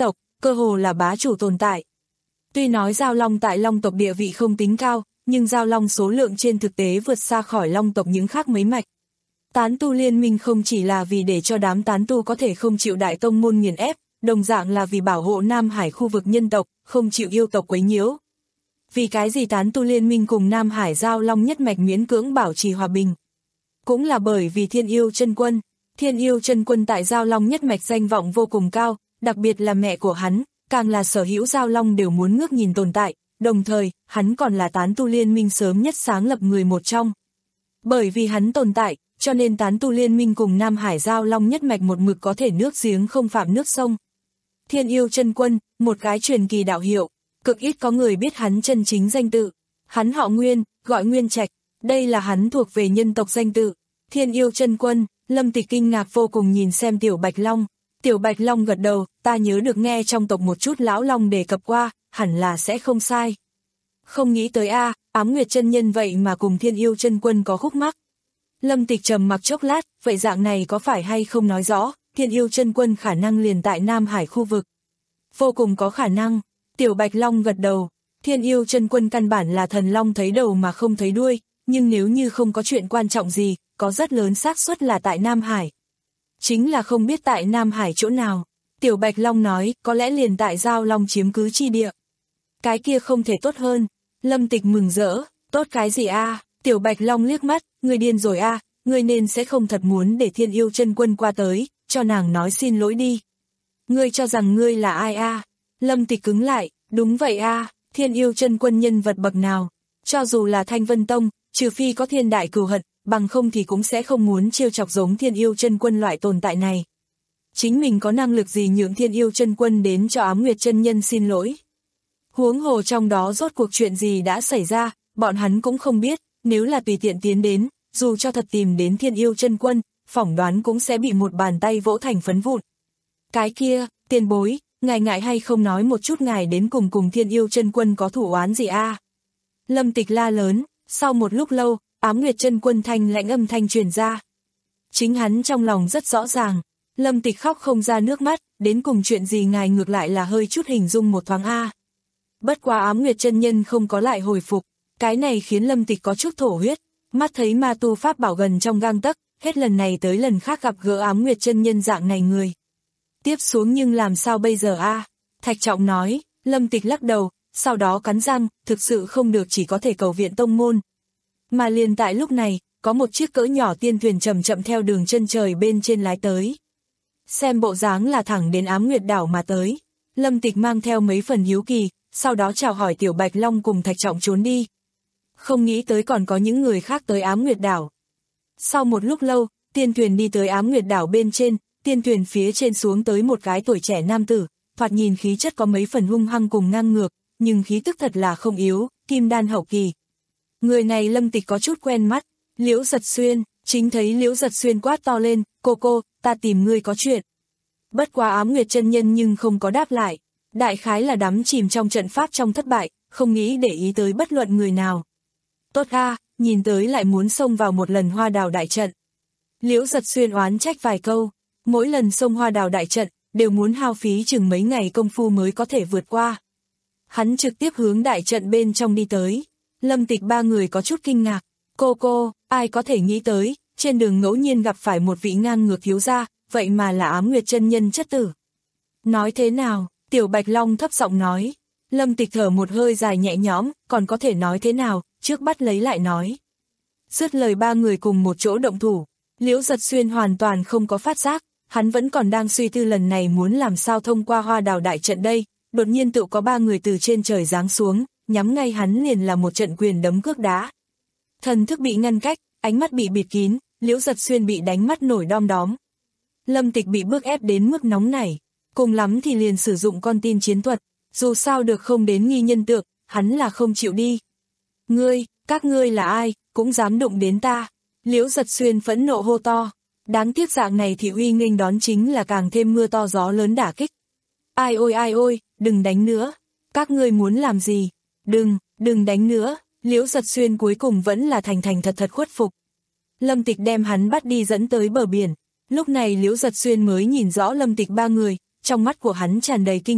cơ hồ là bá chủ tồn tại. Tuy nói Giao Long tại Long tộc địa vị không tính cao, nhưng Giao Long số lượng trên thực tế vượt xa khỏi Long tộc những khác mấy mạch. Tán tu liên minh không chỉ là vì để cho đám tán tu có thể không chịu đại tông môn nghiền ép, đồng dạng là vì bảo hộ Nam Hải khu vực nhân tộc, không chịu yêu tộc quấy nhiễu. Vì cái gì tán tu liên minh cùng Nam Hải Giao Long nhất mạch miễn cưỡng bảo trì hòa bình? Cũng là bởi vì Thiên Yêu Chân Quân. Thiên Yêu Chân Quân tại Giao Long nhất mạch danh vọng vô cùng cao, đặc biệt là mẹ của hắn, càng là sở hữu Giao Long đều muốn ngước nhìn tồn tại, đồng thời, hắn còn là tán tu liên minh sớm nhất sáng lập người một trong. Bởi vì hắn tồn tại, cho nên tán tu liên minh cùng Nam Hải Giao Long nhất mạch một mực có thể nước giếng không phạm nước sông. Thiên Yêu Chân Quân, một cái truyền kỳ đạo hiệu, cực ít có người biết hắn chân chính danh tự. Hắn họ Nguyên, gọi Nguyên Trạch, đây là hắn thuộc về nhân tộc danh tự. Thiên Yêu Chân Quân, Lâm Tịch kinh ngạc vô cùng nhìn xem Tiểu Bạch Long. Tiểu Bạch Long gật đầu, ta nhớ được nghe trong tộc một chút lão long đề cập qua, hẳn là sẽ không sai. Không nghĩ tới a, Ám Nguyệt chân nhân vậy mà cùng Thiên Yêu Chân Quân có khúc mắc. Lâm Tịch trầm mặc chốc lát, vậy dạng này có phải hay không nói rõ, Thiên Yêu Chân Quân khả năng liền tại Nam Hải khu vực. Vô cùng có khả năng. Tiểu Bạch Long gật đầu, Thiên Yêu Chân Quân căn bản là thần long thấy đầu mà không thấy đuôi, nhưng nếu như không có chuyện quan trọng gì, có rất lớn xác suất là tại Nam Hải. Chính là không biết tại Nam Hải chỗ nào. Tiểu Bạch Long nói, có lẽ liền tại Giao Long chiếm cứ chi địa. Cái kia không thể tốt hơn. Lâm Tịch mừng rỡ, tốt cái gì a? Tiểu Bạch Long liếc mắt, ngươi điên rồi a, ngươi nên sẽ không thật muốn để Thiên Yêu Chân Quân qua tới, cho nàng nói xin lỗi đi. Ngươi cho rằng ngươi là ai a? Lâm Tịch cứng lại, đúng vậy a, Thiên Yêu Chân Quân nhân vật bậc nào? Cho dù là Thanh Vân Tông, trừ phi có thiên đại cừu hận, bằng không thì cũng sẽ không muốn trêu chọc giống Thiên Yêu Chân Quân loại tồn tại này. Chính mình có năng lực gì nhượng Thiên Yêu Chân Quân đến cho Ám Nguyệt chân nhân xin lỗi? Huống hồ trong đó rốt cuộc chuyện gì đã xảy ra, bọn hắn cũng không biết, nếu là tùy tiện tiến đến, dù cho thật tìm đến Thiên Yêu Chân Quân, phỏng đoán cũng sẽ bị một bàn tay vỗ thành phấn vụn. Cái kia, tiền bối, ngài ngại hay không nói một chút ngài đến cùng cùng Thiên Yêu Chân Quân có thủ oán gì a? Lâm Tịch la lớn, sau một lúc lâu, Ám Nguyệt chân quân thanh lãnh âm thanh truyền ra. Chính hắn trong lòng rất rõ ràng, Lâm Tịch khóc không ra nước mắt, đến cùng chuyện gì ngài ngược lại là hơi chút hình dung một thoáng a. Bất quá Ám Nguyệt chân nhân không có lại hồi phục, cái này khiến Lâm Tịch có chút thổ huyết, mắt thấy ma tu pháp bảo gần trong gang tấc, hết lần này tới lần khác gặp gỡ Ám Nguyệt chân nhân dạng này người. Tiếp xuống nhưng làm sao bây giờ a? Thạch Trọng nói. Lâm Tịch lắc đầu, sau đó cắn răng, thực sự không được chỉ có thể cầu viện tông môn. Mà liền tại lúc này, có một chiếc cỡ nhỏ tiên thuyền chậm chậm theo đường chân trời bên trên lái tới. Xem bộ dáng là thẳng đến Ám Nguyệt đảo mà tới. Lâm Tịch mang theo mấy phần hiếu kỳ, sau đó chào hỏi Tiểu Bạch Long cùng Thạch Trọng trốn đi. Không nghĩ tới còn có những người khác tới Ám Nguyệt đảo. Sau một lúc lâu, tiên thuyền đi tới Ám Nguyệt đảo bên trên, tiên thuyền phía trên xuống tới một cái tuổi trẻ nam tử, thoạt nhìn khí chất có mấy phần hung hăng cùng ngang ngược, nhưng khí tức thật là không yếu, kim đan hậu kỳ. Người này Lâm Tịch có chút quen mắt, Liễu Giật Xuyên, chính thấy Liễu Giật Xuyên quát to lên, cô cô, ta tìm ngươi có chuyện. Bất quá Ám Nguyệt chân nhân nhưng không có đáp lại, đại khái là đắm chìm trong trận pháp trong thất bại, không nghĩ để ý tới bất luận người nào. Tốt a, nhìn tới lại muốn xông vào một lần Hoa Đào đại trận. Liễu Giật Xuyên oán trách vài câu, mỗi lần xông Hoa Đào đại trận, đều muốn hao phí chừng mấy ngày công phu mới có thể vượt qua. Hắn trực tiếp hướng đại trận bên trong đi tới. Lâm Tịch ba người có chút kinh ngạc. Cô cô, ai có thể nghĩ tới, trên đường ngẫu nhiên gặp phải một vị ngang ngược thiếu gia, vậy mà là Ám Nguyệt chân nhân chất tử. Nói thế nào? Tiểu Bạch Long thấp giọng nói. Lâm Tịch thở một hơi dài nhẹ nhõm, còn có thể nói thế nào, trước bắt lấy lại nói. Dứt lời ba người cùng một chỗ động thủ. Liễu Giật Xuyên hoàn toàn không có phát giác, hắn vẫn còn đang suy tư lần này muốn làm sao thông qua Hoa Đào đại trận đây, đột nhiên tự có ba người từ trên trời giáng xuống, nhắm ngay hắn liền là một trận quyền đấm cước đá. Thần thức bị ngăn cách, ánh mắt bị bịt kín, Liễu Giật Xuyên bị đánh mắt nổi đom đóm. Lâm Tịch bị bức ép đến mức nóng nảy, cùng lắm thì liền sử dụng con tin chiến thuật, dù sao được không đến nghi nhân tượng, hắn là không chịu đi. Ngươi, các ngươi là ai, cũng dám đụng đến ta. Liễu Giật Xuyên phẫn nộ hô to. Đáng tiếc dạng này thì uy nghênh đón chính là càng thêm mưa to gió lớn đả kích. Ai ôi ai ôi, đừng đánh nữa. Các ngươi muốn làm gì? Đừng, đừng đánh nữa. Liễu Giật Xuyên cuối cùng vẫn là thành thành thật thật khuất phục. Lâm Tịch đem hắn bắt đi dẫn tới bờ biển. Lúc này Liễu Giật Xuyên mới nhìn rõ Lâm Tịch ba người, trong mắt của hắn tràn đầy kinh khủng,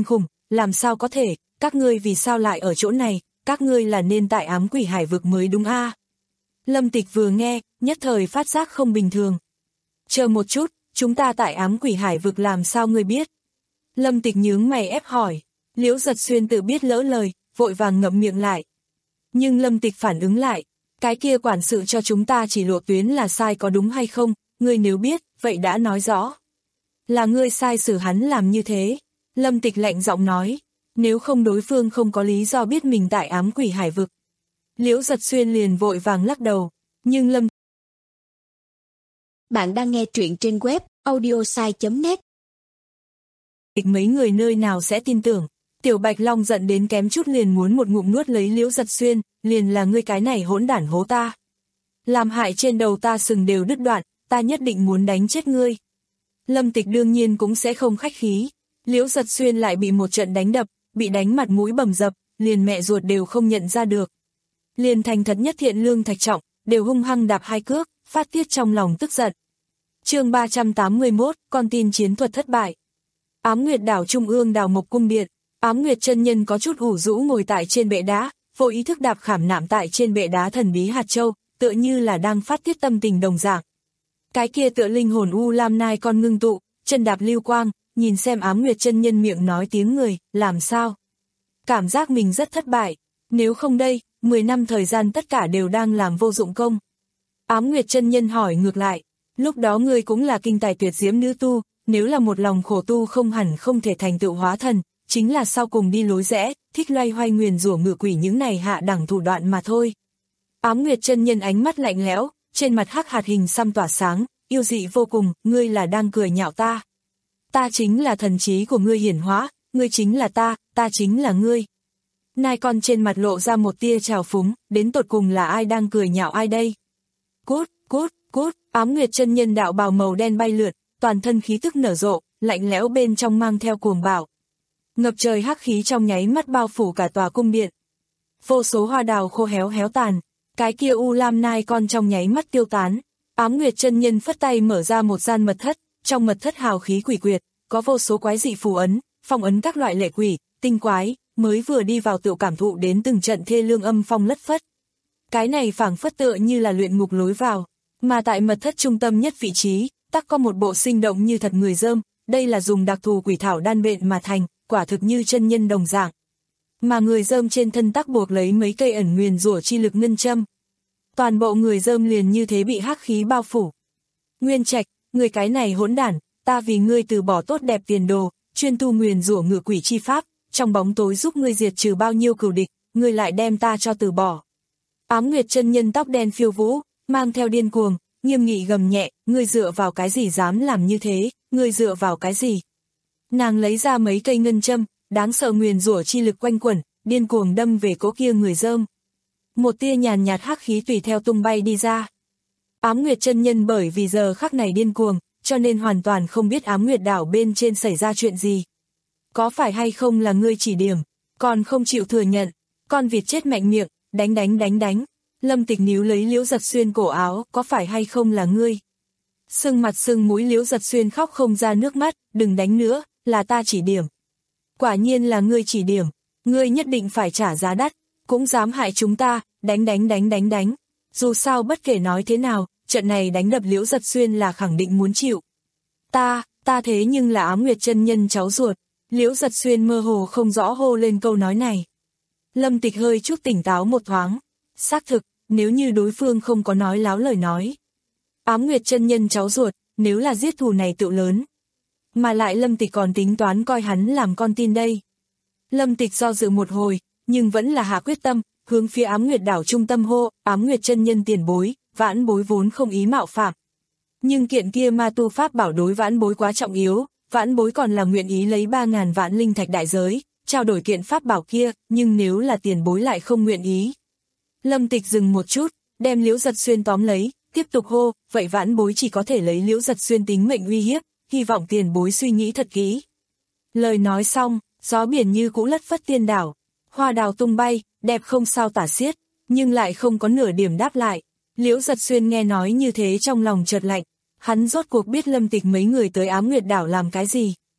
làm sao có thể, các ngươi vì sao lại ở chỗ này, các ngươi là nên tại ám quỷ hải vực mới đúng a. Lâm Tịch vừa nghe, nhất thời phát giác không bình thường. Chờ một chút, chúng ta tại ám quỷ hải vực làm sao ngươi biết? Lâm Tịch nhướng mày ép hỏi, Liễu Giật Xuyên tự biết lỡ lời, vội vàng ngậm miệng lại. Nhưng Lâm Tịch phản ứng lại, cái kia quản sự cho chúng ta chỉ lộ tuyến là sai có đúng hay không, ngươi nếu biết, vậy đã nói rõ. Là ngươi sai xử hắn làm như thế. Lâm Tịch lạnh giọng nói, nếu không đối phương không có lý do biết mình tại ám quỷ hải vực. Liễu Giật Xuyên liền vội vàng lắc đầu, nhưng Lâm Bạn đang nghe truyện trên web audiosai chấm net. Tịch mấy người nơi nào sẽ tin tưởng. Tiểu Bạch Long giận đến kém chút liền muốn một ngụm nuốt lấy Liễu Giật Xuyên, liền là ngươi cái này hỗn đản hố ta. Làm hại trên đầu ta sừng đều đứt đoạn, ta nhất định muốn đánh chết ngươi. Lâm Tịch đương nhiên cũng sẽ không khách khí. Liễu Giật Xuyên lại bị một trận đánh đập, bị đánh mặt mũi bầm dập, liền mẹ ruột đều không nhận ra được. Liền thành thật nhất Thiện Lương Thạch Trọng, đều hung hăng đạp hai cước, phát tiết trong lòng tức giận. Chương ba trăm tám mươi mốt, con tin chiến thuật thất bại. Ám Nguyệt đảo trung ương Đào Mộc cung điện, Ám Nguyệt chân nhân có chút ủ rũ ngồi tại trên bệ đá, vô ý thức đạp khảm nạm tại trên bệ đá thần bí hạt châu, tựa như là đang phát tiết tâm tình đồng dạng. Cái kia tựa linh hồn u lam nai con ngưng tụ, chân đạp lưu quang, nhìn xem Ám Nguyệt chân nhân miệng nói tiếng người, làm sao? Cảm giác mình rất thất bại, nếu không đây, mười năm thời gian tất cả đều đang làm vô dụng công. Ám Nguyệt chân nhân hỏi ngược lại, lúc đó ngươi cũng là kinh tài tuyệt diễm nữ tu, nếu là một lòng khổ tu không hẳn không thể thành tựu hóa thần, chính là sau cùng đi lối rẽ, thích loay hoay nguyền rủa ngự quỷ những này hạ đẳng thủ đoạn mà thôi. Ám Nguyệt chân nhân ánh mắt lạnh lẽo, trên mặt hắc hạt hình xăm tỏa sáng, yêu dị vô cùng, ngươi là đang cười nhạo ta. Ta chính là thần trí của ngươi hiển hóa, ngươi chính là ta, ta chính là ngươi. Nai con trên mặt lộ ra một tia trào phúng, đến tột cùng là ai đang cười nhạo ai đây? Cút, cút, cút, Ám Nguyệt chân nhân đạo bào màu đen bay lượn, toàn thân khí tức nở rộ, lạnh lẽo bên trong mang theo cuồng bạo. Ngập trời hắc khí trong nháy mắt bao phủ cả tòa cung điện. Vô số hoa đào khô héo héo tàn, cái kia u lam nai con trong nháy mắt tiêu tán. Ám Nguyệt chân nhân phất tay mở ra một gian mật thất, trong mật thất hào khí quỷ quyệt, có vô số quái dị phù ấn, phong ấn các loại lệ quỷ, tinh quái, mới vừa đi vào tự cảm thụ đến từng trận thê lương âm phong lất phất. Cái này phảng phất tựa như là luyện ngục lối vào, mà tại mật thất trung tâm nhất vị trí, tắc có một bộ sinh động như thật người dơm, đây là dùng đặc thù quỷ thảo đan bện mà thành, quả thực như chân nhân đồng dạng. Mà người dơm trên thân tắc buộc lấy mấy cây ẩn nguyền rủa chi lực ngân châm. Toàn bộ người dơm liền như thế bị hắc khí bao phủ. Nguyên Trạch, người cái này hỗn đản, ta vì ngươi từ bỏ tốt đẹp tiền đồ, chuyên tu nguyền rủa ngự quỷ chi pháp, trong bóng tối giúp ngươi diệt trừ bao nhiêu cừu địch, ngươi lại đem ta cho từ bỏ. Ám Nguyệt chân nhân tóc đen phiêu vũ, mang theo điên cuồng, nghiêm nghị gầm nhẹ, ngươi dựa vào cái gì dám làm như thế, ngươi dựa vào cái gì? Nàng lấy ra mấy cây ngân châm, đáng sợ nguyền rủa chi lực quanh quẩn, điên cuồng đâm về cỗ kia người dơm. Một tia nhàn nhạt hắc khí tùy theo tung bay đi ra. Ám Nguyệt chân nhân bởi vì giờ khắc này điên cuồng, cho nên hoàn toàn không biết Ám Nguyệt đảo bên trên xảy ra chuyện gì. Có phải hay không là ngươi chỉ điểm, còn không chịu thừa nhận, con vịt chết mạnh miệng, đánh đánh đánh đánh. Lâm Tịch níu lấy Liễu Giật Xuyên cổ áo, có phải hay không là ngươi? Sưng mặt sưng mũi Liễu Giật Xuyên khóc không ra nước mắt, đừng đánh nữa, là ta chỉ điểm. Quả nhiên là ngươi chỉ điểm, ngươi nhất định phải trả giá đắt, cũng dám hại chúng ta, đánh đánh đánh đánh đánh. Dù sao bất kể nói thế nào, trận này đánh đập Liễu Giật Xuyên là khẳng định muốn chịu. Ta, ta thế nhưng là Ám Nguyệt chân nhân cháu ruột. Liễu Giật Xuyên mơ hồ không rõ hô lên câu nói này. Lâm Tịch hơi chút tỉnh táo một thoáng. Xác thực, nếu như đối phương không có nói láo lời nói. Ám Nguyệt chân nhân cháu ruột, nếu là giết thù này tự lớn. Mà lại Lâm Tịch còn tính toán coi hắn làm con tin đây. Lâm Tịch do dự một hồi, nhưng vẫn là hạ quyết tâm, hướng phía Ám Nguyệt đảo trung tâm hô, Ám Nguyệt chân nhân tiền bối, vãn bối vốn không ý mạo phạm. Nhưng kiện kia ma tu pháp bảo đối vãn bối quá trọng yếu, vãn bối còn là nguyện ý lấy ba ngàn vạn linh thạch đại giới, trao đổi kiện pháp bảo kia, nhưng nếu là tiền bối lại không nguyện ý. Lâm Tịch dừng một chút, đem Liễu Giật Xuyên tóm lấy, tiếp tục hô, vậy vãn bối chỉ có thể lấy Liễu Giật Xuyên tính mệnh uy hiếp, hy vọng tiền bối suy nghĩ thật kỹ. Lời nói xong, gió biển như cũ lất phất tiên đảo, hoa đào tung bay, đẹp không sao tả xiết, nhưng lại không có nửa điểm đáp lại. Liễu Giật Xuyên nghe nói như thế trong lòng chợt lạnh, hắn rốt cuộc biết Lâm Tịch mấy người tới Ám Nguyệt đảo làm cái gì.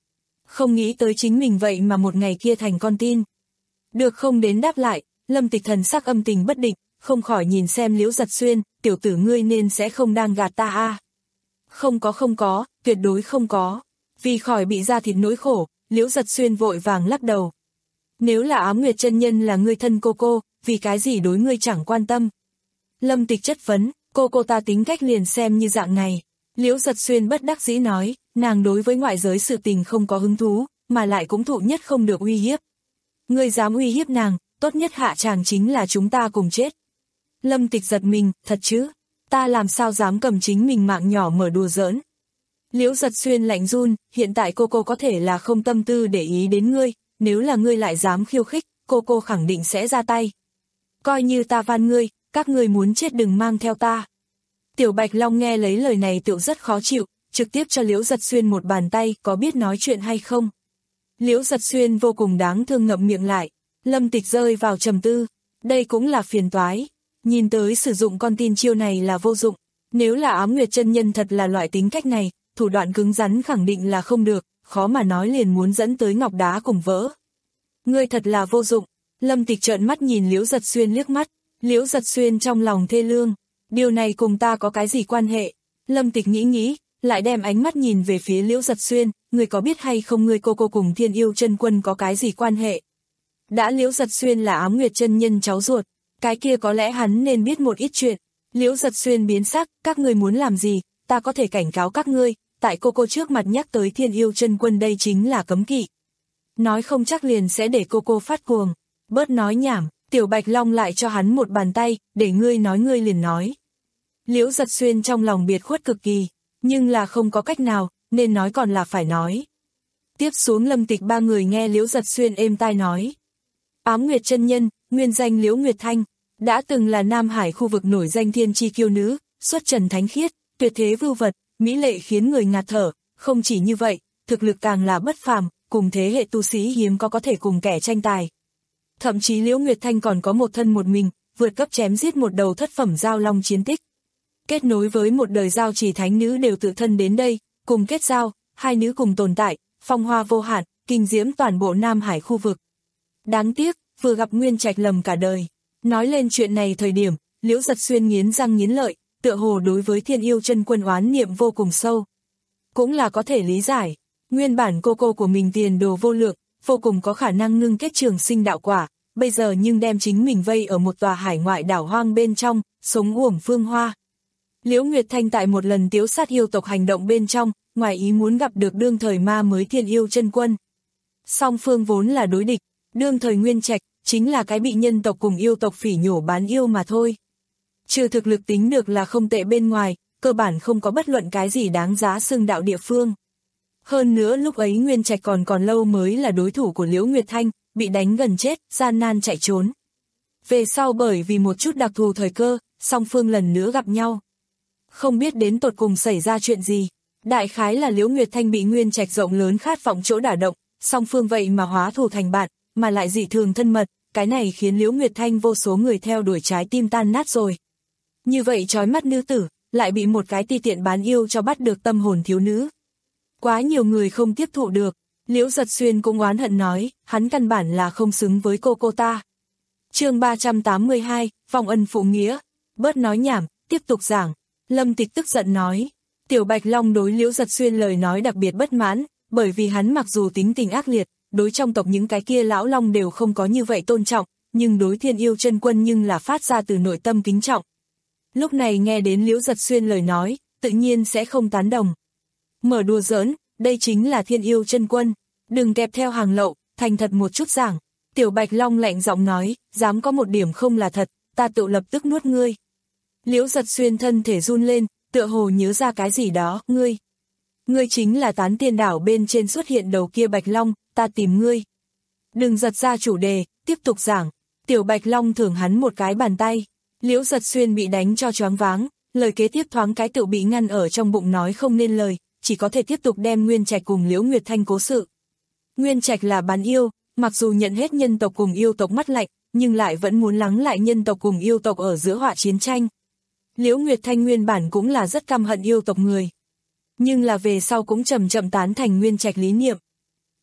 Không nghĩ tới chính mình vậy mà một ngày kia thành con tin. Được không đến đáp lại, Lâm Tịch thần sắc âm tình bất định, không khỏi nhìn xem Liễu Giật Xuyên, tiểu tử ngươi nên sẽ không đang gạt ta a. À. Không có không có, tuyệt đối không có. Vì khỏi bị ra thịt nỗi khổ, Liễu Giật Xuyên vội vàng lắc đầu. Nếu là Ám Nguyệt chân nhân là ngươi thân cô cô, vì cái gì đối ngươi chẳng quan tâm. Lâm Tịch chất vấn, cô cô ta tính cách liền xem như dạng này. Liễu Giật Xuyên bất đắc dĩ nói, nàng đối với ngoại giới sự tình không có hứng thú, mà lại cũng thụ nhất không được uy hiếp. Ngươi dám uy hiếp nàng, tốt nhất hạ tràng chính là chúng ta cùng chết. Lâm Tịch giật mình, thật chứ, ta làm sao dám cầm chính mình mạng nhỏ mở đùa giỡn. Liễu Giật Xuyên lạnh run, hiện tại cô cô có thể là không tâm tư để ý đến ngươi, nếu là ngươi lại dám khiêu khích, cô cô khẳng định sẽ ra tay. Coi như ta van ngươi, các ngươi muốn chết đừng mang theo ta. Tiểu Bạch Long nghe lấy lời này tựu rất khó chịu, trực tiếp cho Liễu Giật Xuyên một bàn tay, có biết nói chuyện hay không? Liễu Giật Xuyên vô cùng đáng thương ngậm miệng lại, Lâm Tịch rơi vào trầm tư, đây cũng là phiền toái, nhìn tới sử dụng con tin chiêu này là vô dụng, nếu là Ám Nguyệt chân nhân thật là loại tính cách này, thủ đoạn cứng rắn khẳng định là không được, khó mà nói liền muốn dẫn tới ngọc đá cùng vỡ. Ngươi thật là vô dụng, Lâm Tịch trợn mắt nhìn Liễu Giật Xuyên liếc mắt, Liễu Giật Xuyên trong lòng thê lương, điều này cùng ta có cái gì quan hệ? Lâm Tịch nghĩ nghĩ, lại đem ánh mắt nhìn về phía Liễu Giật Xuyên, người có biết hay không ngươi cô cô cùng Thiên Yêu chân quân có cái gì quan hệ? Đã Liễu Giật Xuyên là Ám Nguyệt chân nhân cháu ruột, cái kia có lẽ hắn nên biết một ít chuyện. Liễu Giật Xuyên biến sắc, các ngươi muốn làm gì, ta có thể cảnh cáo các ngươi, tại cô cô trước mặt nhắc tới Thiên Yêu chân quân đây chính là cấm kỵ. Nói không chắc liền sẽ để cô cô phát cuồng, bớt nói nhảm, Tiểu Bạch Long lại cho hắn một bàn tay, để ngươi nói ngươi liền nói. Liễu Giật Xuyên trong lòng biệt khuất cực kỳ, nhưng là không có cách nào, nên nói còn là phải nói. Tiếp xuống Lâm Tịch ba người nghe Liễu Giật Xuyên êm tai nói. Ám Nguyệt chân nhân, nguyên danh Liễu Nguyệt Thanh, đã từng là Nam Hải khu vực nổi danh thiên chi kiêu nữ, xuất trần thánh khiết, tuyệt thế vưu vật, mỹ lệ khiến người ngạt thở, không chỉ như vậy, thực lực càng là bất phàm, cùng thế hệ tu sĩ hiếm có có thể cùng kẻ tranh tài. Thậm chí Liễu Nguyệt Thanh còn có một thân một mình, vượt cấp chém giết một đầu thất phẩm giao long chiến tích. Kết nối với một đời giao chỉ thánh nữ đều tự thân đến đây, cùng kết giao, hai nữ cùng tồn tại, phong hoa vô hạn, kinh diễm toàn bộ Nam Hải khu vực. Đáng tiếc, vừa gặp Nguyên Trạch lầm cả đời. Nói lên chuyện này thời điểm, Liễu Giật Xuyên nghiến răng nghiến lợi, tựa hồ đối với Thiên Yêu chân quân oán niệm vô cùng sâu. Cũng là có thể lý giải, nguyên bản cô cô của mình tiền đồ vô lượng, vô cùng có khả năng ngưng kết trường sinh đạo quả, bây giờ nhưng đem chính mình vây ở một tòa hải ngoại đảo hoang bên trong, sống uổng phương hoa. Liễu Nguyệt Thanh tại một lần tiếu sát yêu tộc hành động bên trong, ngoài ý muốn gặp được đương thời ma mới Thiên Yêu chân quân. Song phương vốn là đối địch, đương thời Nguyên Trạch, chính là cái bị nhân tộc cùng yêu tộc phỉ nhổ bán yêu mà thôi. Trừ thực lực tính được là không tệ bên ngoài, cơ bản không có bất luận cái gì đáng giá xưng đạo địa phương. Hơn nữa lúc ấy Nguyên Trạch còn còn lâu mới là đối thủ của Liễu Nguyệt Thanh, bị đánh gần chết, gian nan chạy trốn. Về sau bởi vì một chút đặc thù thời cơ, song phương lần nữa gặp nhau. Không biết đến tột cùng xảy ra chuyện gì, đại khái là Liễu Nguyệt Thanh bị Nguyên Trạch rộng lớn khát vọng chỗ đả động, song phương vậy mà hóa thù thành bạn, mà lại dị thường thân mật, cái này khiến Liễu Nguyệt Thanh vô số người theo đuổi trái tim tan nát rồi. Như vậy trói mắt nữ tử, lại bị một cái ti tiện bán yêu cho bắt được tâm hồn thiếu nữ. Quá nhiều người không tiếp thụ được, Liễu Giật Xuyên cũng oán hận nói, hắn căn bản là không xứng với cô cô ta. Chương ba trăm tám mươi hai, vong ân phụ nghĩa, bớt nói nhảm, tiếp tục giảng. Lâm Tịch tức giận nói, Tiểu Bạch Long đối Liễu Giật Xuyên lời nói đặc biệt bất mãn, bởi vì hắn mặc dù tính tình ác liệt, đối trong tộc những cái kia lão long đều không có như vậy tôn trọng, nhưng đối Thiên Yêu chân quân nhưng là phát ra từ nội tâm kính trọng. Lúc này nghe đến Liễu Giật Xuyên lời nói, tự nhiên sẽ không tán đồng. Mở đùa giỡn, đây chính là Thiên Yêu chân quân, đừng kẹp theo hàng lậu, thành thật một chút giảng. Tiểu Bạch Long lạnh giọng nói, dám có một điểm không là thật, ta tự lập tức nuốt ngươi. Liễu Giật Xuyên thân thể run lên, tựa hồ nhớ ra cái gì đó, ngươi. Ngươi chính là Tán Tiên đảo bên trên xuất hiện đầu kia Bạch Long, ta tìm ngươi. Đừng giật ra chủ đề, tiếp tục giảng. Tiểu Bạch Long thưởng hắn một cái bàn tay. Liễu Giật Xuyên bị đánh cho choáng váng, lời kế tiếp thoáng cái tự bị ngăn ở trong bụng nói không nên lời, chỉ có thể tiếp tục đem Nguyên Trạch cùng Liễu Nguyệt Thanh cố sự. Nguyên Trạch là bán yêu, mặc dù nhận hết nhân tộc cùng yêu tộc mắt lạnh, nhưng lại vẫn muốn lắng lại nhân tộc cùng yêu tộc ở giữa họa chiến tranh. Liễu Nguyệt Thanh nguyên bản cũng là rất căm hận yêu tộc người, nhưng là về sau cũng chậm chậm tán thành Nguyên Trạch lý niệm.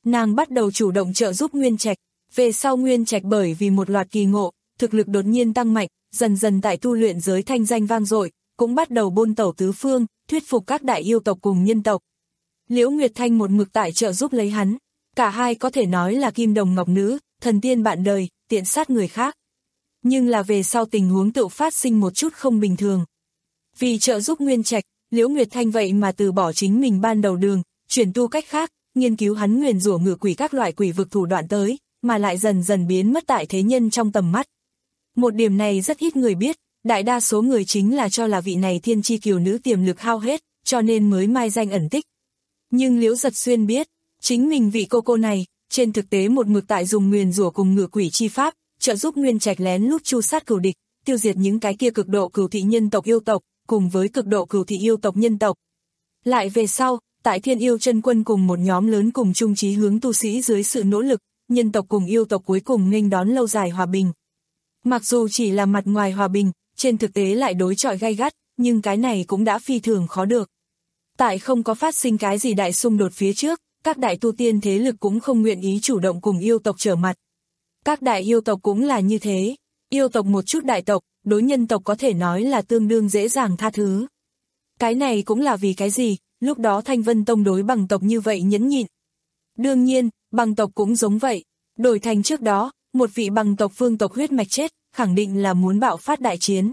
nàng bắt đầu chủ động trợ giúp Nguyên Trạch. Về sau Nguyên Trạch bởi vì một loạt kỳ ngộ, thực lực đột nhiên tăng mạnh, dần dần tại tu luyện giới thanh danh vang dội, cũng bắt đầu bôn tẩu tứ phương, thuyết phục các đại yêu tộc cùng nhân tộc. Liễu Nguyệt Thanh một mực tại trợ giúp lấy hắn, cả hai có thể nói là kim đồng ngọc nữ, thần tiên bạn đời, tiện sát người khác. Nhưng là về sau tình huống tự phát sinh một chút không bình thường. Vì trợ giúp Nguyên Trạch, Liễu Nguyệt Thanh vậy mà từ bỏ chính mình ban đầu đường, chuyển tu cách khác, nghiên cứu hắn nguyền rủa ngự quỷ các loại quỷ vực thủ đoạn tới, mà lại dần dần biến mất tại thế nhân trong tầm mắt. Một điểm này rất ít người biết, đại đa số người chính là cho là vị này thiên chi kiều nữ tiềm lực hao hết, cho nên mới mai danh ẩn tích. Nhưng Liễu Giật Xuyên biết, chính mình vị cô cô này, trên thực tế một mực tại dùng nguyền rủa cùng ngự quỷ chi pháp, trợ giúp Nguyên Trạch lén lút chu sát cừu địch, tiêu diệt những cái kia cực độ cừu thị nhân tộc yêu tộc, cùng với cực độ cừu thị yêu tộc nhân tộc. Lại về sau, tại Thiên Yêu Chân Quân cùng một nhóm lớn cùng chung chí hướng tu sĩ dưới sự nỗ lực, nhân tộc cùng yêu tộc cuối cùng nghênh đón lâu dài hòa bình. Mặc dù chỉ là mặt ngoài hòa bình, trên thực tế lại đối chọi gay gắt, nhưng cái này cũng đã phi thường khó được. Tại không có phát sinh cái gì đại xung đột phía trước, các đại tu tiên thế lực cũng không nguyện ý chủ động cùng yêu tộc trở mặt. Các đại yêu tộc cũng là như thế, yêu tộc một chút đại tộc, đối nhân tộc có thể nói là tương đương dễ dàng tha thứ. Cái này cũng là vì cái gì, lúc đó Thanh Vân Tông đối bằng tộc như vậy nhẫn nhịn. Đương nhiên, bằng tộc cũng giống vậy, đổi thành trước đó, một vị bằng tộc phương tộc huyết mạch chết, khẳng định là muốn bạo phát đại chiến.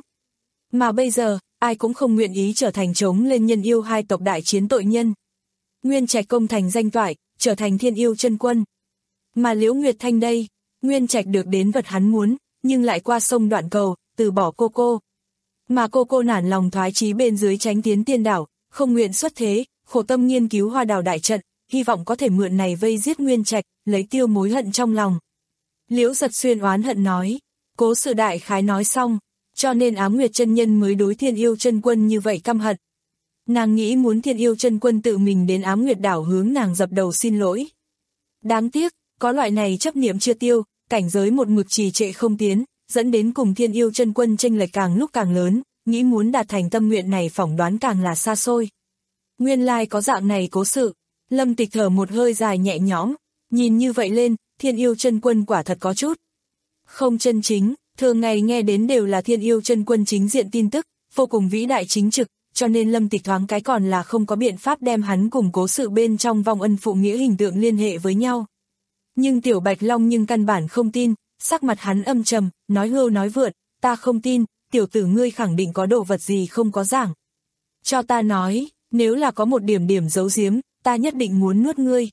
Mà bây giờ, ai cũng không nguyện ý trở thành chống lên nhân yêu hai tộc đại chiến tội nhân. Nguyên Trạch công thành danh toại, trở thành Thiên Yêu Chân Quân. Mà Liễu Nguyệt Thanh đây, Nguyên Trạch được đến vật hắn muốn, nhưng lại qua sông đoạn cầu, từ bỏ cô cô. Mà cô cô nản lòng thoái chí bên dưới tránh tiến tiên đảo, không nguyện xuất thế, khổ tâm nghiên cứu hoa đào đại trận, hy vọng có thể mượn này vây giết Nguyên Trạch, lấy tiêu mối hận trong lòng. Liễu Giật Xuyên oán hận nói, cố sự đại khái nói xong, cho nên Ám Nguyệt chân nhân mới đối Thiên Yêu Chân Quân như vậy căm hận. Nàng nghĩ muốn Thiên Yêu Chân Quân tự mình đến Ám Nguyệt đảo hướng nàng dập đầu xin lỗi. Đáng tiếc, có loại này chấp niệm chưa tiêu, cảnh giới một mực trì trệ không tiến, dẫn đến cùng Thiên Yêu Chân Quân chênh lệch càng lúc càng lớn, nghĩ muốn đạt thành tâm nguyện này phỏng đoán càng là xa xôi. Nguyên lai có dạng này cố sự, Lâm Tịch thở một hơi dài nhẹ nhõm, nhìn như vậy lên, Thiên Yêu Chân Quân quả thật có chút không chân chính, thường ngày nghe đến đều là Thiên Yêu Chân Quân chính diện tin tức, vô cùng vĩ đại chính trực, cho nên Lâm Tịch thoáng cái còn là không có biện pháp đem hắn cùng cố sự bên trong vong ân phụ nghĩa hình tượng liên hệ với nhau. Nhưng Tiểu Bạch Long nhưng căn bản không tin, sắc mặt hắn âm trầm, nói hưu nói vượt, ta không tin, tiểu tử ngươi khẳng định có đồ vật gì không có giảng. Cho ta nói, nếu là có một điểm điểm giấu giếm, ta nhất định muốn nuốt ngươi.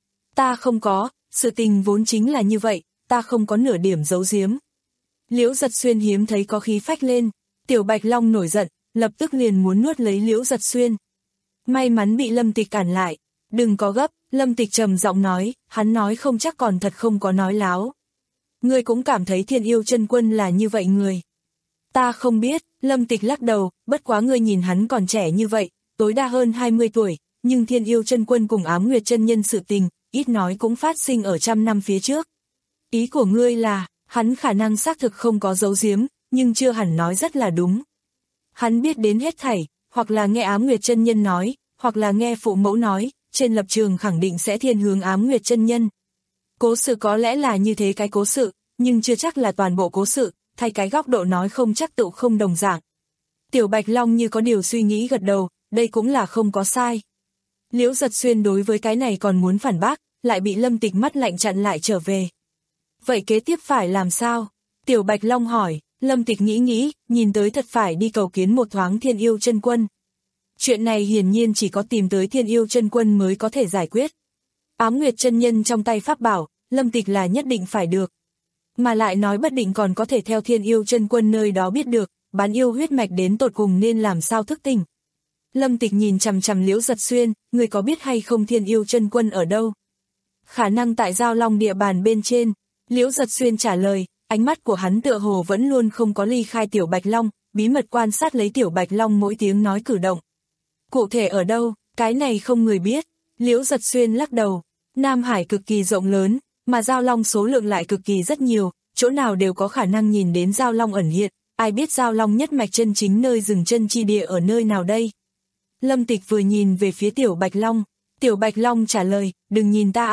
Ta không có, sự tình vốn chính là như vậy, ta không có nửa điểm giấu giếm. Liễu Giật Xuyên hiếm thấy có khí phách lên, Tiểu Bạch Long nổi giận, lập tức liền muốn nuốt lấy Liễu Giật Xuyên. May mắn bị Lâm Tịch cản lại, đừng có gấp, Lâm Tịch trầm giọng nói, hắn nói không chắc còn thật không có nói láo. Ngươi cũng cảm thấy Thiên Yêu Chân Quân là như vậy người. Ta không biết, Lâm Tịch lắc đầu, bất quá ngươi nhìn hắn còn trẻ như vậy, tối đa hơn hai mươi tuổi, nhưng Thiên Yêu Chân Quân cùng Ám Nguyệt chân nhân sự tình, ít nói cũng phát sinh ở trăm năm phía trước. Ý của ngươi là, hắn khả năng xác thực không có giấu giếm, nhưng chưa hẳn nói rất là đúng. Hắn biết đến hết thảy, hoặc là nghe Ám Nguyệt chân nhân nói, hoặc là nghe phụ mẫu nói, trên lập trường khẳng định sẽ thiên hướng Ám Nguyệt chân nhân. Cố sự có lẽ là như thế cái cố sự, nhưng chưa chắc là toàn bộ cố sự, thay cái góc độ nói không chắc tự không đồng dạng. Tiểu Bạch Long như có điều suy nghĩ gật đầu, đây cũng là không có sai. Liễu Giật Xuyên đối với cái này còn muốn phản bác, lại bị Lâm Tịch mắt lạnh chặn lại trở về. Vậy kế tiếp phải làm sao? Tiểu Bạch Long hỏi, Lâm Tịch nghĩ nghĩ, nhìn tới thật phải đi cầu kiến một thoáng Thiên Yêu Chân Quân. Chuyện này hiển nhiên chỉ có tìm tới Thiên Yêu Chân Quân mới có thể giải quyết. Ám Nguyệt chân nhân trong tay pháp bảo, Lâm Tịch là nhất định phải được. Mà lại nói bất định còn có thể theo Thiên Yêu Chân Quân nơi đó biết được, bán yêu huyết mạch đến tột cùng nên làm sao thức tỉnh. Lâm Tịch nhìn chằm chằm Liễu Giật Xuyên, người có biết hay không Thiên Yêu Chân Quân ở đâu? Khả năng tại Giao Long địa bàn bên trên, Liễu Giật Xuyên trả lời, ánh mắt của hắn tựa hồ vẫn luôn không có ly khai Tiểu Bạch Long, bí mật quan sát lấy Tiểu Bạch Long mỗi tiếng nói cử động. Cụ thể ở đâu, cái này không người biết. Liễu Giật Xuyên lắc đầu, Nam Hải cực kỳ rộng lớn, mà Giao Long số lượng lại cực kỳ rất nhiều, chỗ nào đều có khả năng nhìn đến Giao Long ẩn hiện, ai biết Giao Long nhất mạch chân chính nơi dừng chân chi địa ở nơi nào đây? Lâm Tịch vừa nhìn về phía Tiểu Bạch Long, Tiểu Bạch Long trả lời, đừng nhìn ta a,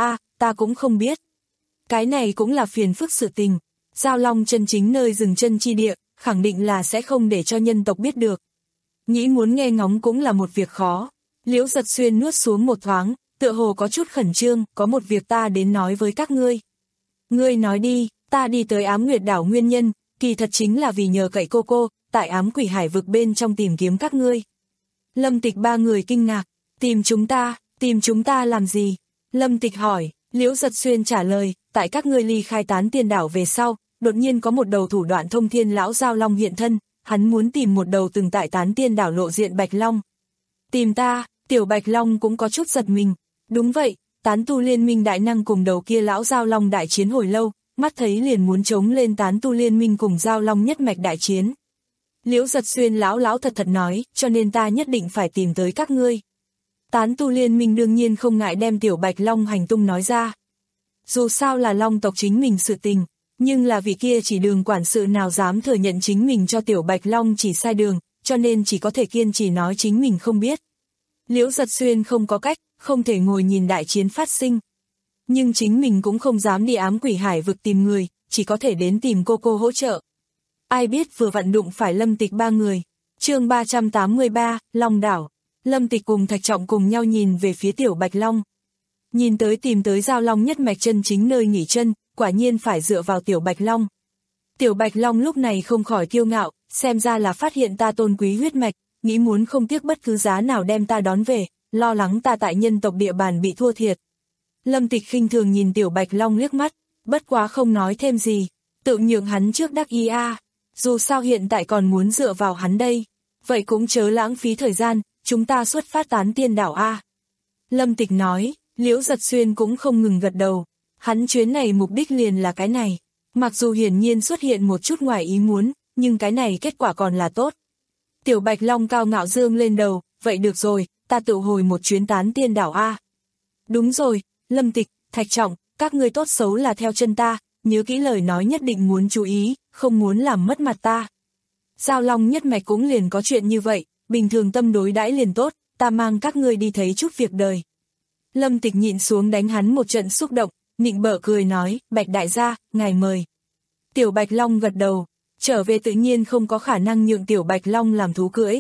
ta cũng không biết. Cái này cũng là phiền phức sự tình. Giao Long chân chính nơi dừng chân chi địa, khẳng định là sẽ không để cho nhân tộc biết được. Nghĩ muốn nghe ngóng cũng là một việc khó. Liễu Giật Xuyên nuốt xuống một thoáng, tựa hồ có chút khẩn trương, có một việc ta đến nói với các ngươi. Ngươi nói đi, ta đi tới Ám Nguyệt đảo nguyên nhân, kỳ thật chính là vì nhờ cậy cô cô, tại ám quỷ hải vực bên trong tìm kiếm các ngươi. Lâm Tịch ba người kinh ngạc, tìm chúng ta, tìm chúng ta làm gì? Lâm Tịch hỏi, Liễu Giật Xuyên trả lời, tại các ngươi ly khai Tán Tiên đảo về sau, đột nhiên có một đầu thủ đoạn thông thiên lão Giao Long hiện thân, hắn muốn tìm một đầu từng tại Tán Tiên đảo lộ diện Bạch Long. Tìm ta, tiểu Bạch Long cũng có chút giật mình. Đúng vậy, Tán Tu Liên Minh đại năng cùng đầu kia lão Giao Long đại chiến hồi lâu, mắt thấy liền muốn chống lên Tán Tu Liên Minh cùng Giao Long nhất mạch đại chiến. Liễu Giật Xuyên lão lão thật thật nói, cho nên ta nhất định phải tìm tới các ngươi. Tán Tu Liên Minh đương nhiên không ngại đem tiểu Bạch Long hành tung nói ra. Dù sao là Long tộc chính mình sự tình, nhưng là vị kia chỉ đường quản sự nào dám thừa nhận chính mình cho tiểu Bạch Long chỉ sai đường, cho nên chỉ có thể kiên trì nói chính mình không biết. Liễu Giật Xuyên không có cách, không thể ngồi nhìn đại chiến phát sinh. Nhưng chính mình cũng không dám đi ám quỷ hải vực tìm người, chỉ có thể đến tìm cô cô hỗ trợ. Ai biết vừa vặn đụng phải Lâm Tịch ba người. Chương ba trăm tám mươi ba, Long đảo. Lâm Tịch cùng Thạch Trọng cùng nhau nhìn về phía tiểu Bạch Long. Nhìn tới tìm tới Giao Long nhất mạch chân chính nơi nghỉ chân, quả nhiên phải dựa vào tiểu Bạch Long. Tiểu Bạch Long lúc này không khỏi kiêu ngạo, xem ra là phát hiện ta tôn quý huyết mạch, nghĩ muốn không tiếc bất cứ giá nào đem ta đón về, lo lắng ta tại nhân tộc địa bàn bị thua thiệt. Lâm Tịch khinh thường nhìn tiểu Bạch Long liếc mắt, bất quá không nói thêm gì, tự nhượng hắn trước đắc ý a. Dù sao hiện tại còn muốn dựa vào hắn đây, vậy cũng chớ lãng phí thời gian, chúng ta xuất phát Tán Tiên đảo a. Lâm Tịch nói, Liễu Giật Xuyên cũng không ngừng gật đầu, hắn chuyến này mục đích liền là cái này, mặc dù hiển nhiên xuất hiện một chút ngoài ý muốn, nhưng cái này kết quả còn là tốt. Tiểu Bạch Long cao ngạo dương lên đầu, vậy được rồi, ta tự hồi một chuyến Tán Tiên đảo a. Đúng rồi, Lâm Tịch, Thạch Trọng, các ngươi tốt xấu là theo chân ta, nhớ kỹ lời nói nhất định muốn chú ý, không muốn làm mất mặt ta. Giao Long nhất mạch cũng liền có chuyện như vậy, bình thường tâm đối đãi liền tốt, ta mang các ngươi đi thấy chút việc đời. Lâm Tịch nhịn xuống đánh hắn một trận xúc động, nịnh bợ cười nói, Bạch đại gia, ngài mời. Tiểu Bạch Long gật đầu, trở về tự nhiên không có khả năng nhượng tiểu Bạch Long làm thú cưỡi.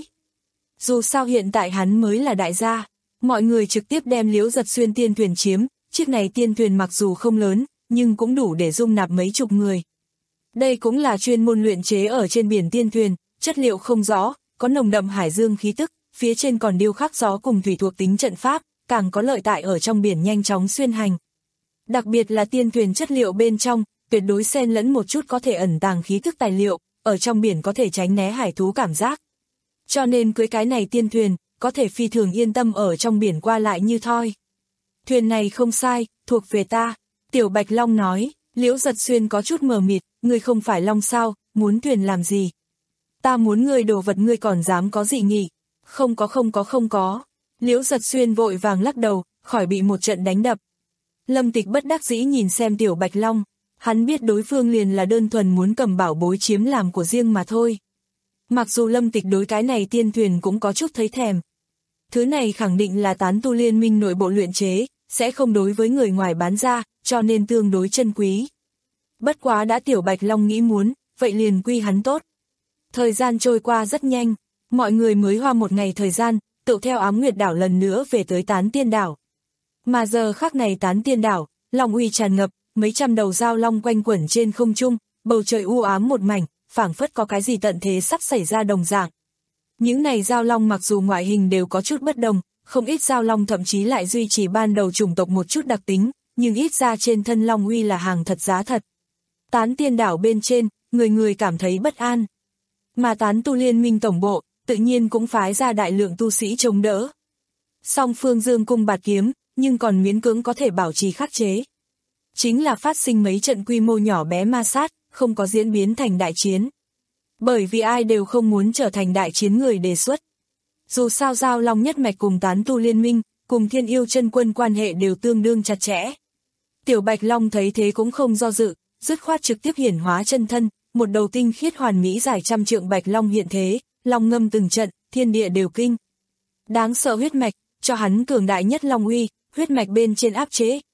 Dù sao hiện tại hắn mới là đại gia, mọi người trực tiếp đem Liễu Giật Xuyên tiên thuyền chiếm, chiếc này tiên thuyền mặc dù không lớn, nhưng cũng đủ để dung nạp mấy chục người. Đây cũng là chuyên môn luyện chế ở trên biển tiên thuyền, chất liệu không rõ, có nồng đậm hải dương khí tức, phía trên còn điêu khắc gió cùng thủy thuộc tính trận pháp, càng có lợi tại ở trong biển nhanh chóng xuyên hành. Đặc biệt là tiên thuyền chất liệu bên trong, tuyệt đối xen lẫn một chút có thể ẩn tàng khí thức tài liệu, ở trong biển có thể tránh né hải thú cảm giác. Cho nên cưới cái này tiên thuyền, có thể phi thường yên tâm ở trong biển qua lại như thoi. Thuyền này không sai, thuộc về ta, tiểu Bạch Long nói. Liễu Giật Xuyên có chút mờ mịt, ngươi không phải Long sao, muốn thuyền làm gì? Ta muốn ngươi đồ vật ngươi còn dám có dị nghị? Không có không có không có. Liễu Giật Xuyên vội vàng lắc đầu, khỏi bị một trận đánh đập. Lâm Tịch bất đắc dĩ nhìn xem tiểu Bạch Long, hắn biết đối phương liền là đơn thuần muốn cầm bảo bối chiếm làm của riêng mà thôi. Mặc dù Lâm Tịch đối cái này tiên thuyền cũng có chút thấy thèm. Thứ này khẳng định là Tán Tu Liên Minh nội bộ luyện chế, sẽ không đối với người ngoài bán ra, cho nên tương đối chân quý. Bất quá đã tiểu Bạch Long nghĩ muốn, vậy liền quy hắn tốt. Thời gian trôi qua rất nhanh, mọi người mới hoa một ngày thời gian, tự theo Ám Nguyệt đảo lần nữa về tới Tán Tiên đảo. Mà giờ khắc này Tán Tiên đảo, long uy tràn ngập, mấy trăm đầu giao long quanh quẩn trên không trung, bầu trời u ám một mảnh, phảng phất có cái gì tận thế sắp xảy ra đồng dạng. Những này giao long mặc dù ngoại hình đều có chút bất đồng, không ít giao long thậm chí lại duy trì ban đầu chủng tộc một chút đặc tính, nhưng ít ra trên thân long uy là hàng thật giá thật. Tán Tiên đảo bên trên, người người cảm thấy bất an. Mà Tán Tu Liên Minh tổng bộ, tự nhiên cũng phái ra đại lượng tu sĩ chống đỡ. Song phương dương cung bạt kiếm, nhưng còn miễn cưỡng có thể bảo trì khắc chế. Chính là phát sinh mấy trận quy mô nhỏ bé ma sát, không có diễn biến thành đại chiến. Bởi vì ai đều không muốn trở thành đại chiến người đề xuất. Dù sao Giao Long nhất mạch cùng Tán Tu Liên Minh, cùng Thiên Yêu Chân Quân quan hệ đều tương đương chặt chẽ. Tiểu Bạch Long thấy thế cũng không do dự, dứt khoát trực tiếp hiển hóa chân thân, một đầu tinh khiết hoàn mỹ dài trăm trượng Bạch Long hiện thế, long ngâm từng trận, thiên địa đều kinh. Đáng sợ huyết mạch, cho hắn cường đại nhất long uy, huyết mạch bên trên áp chế,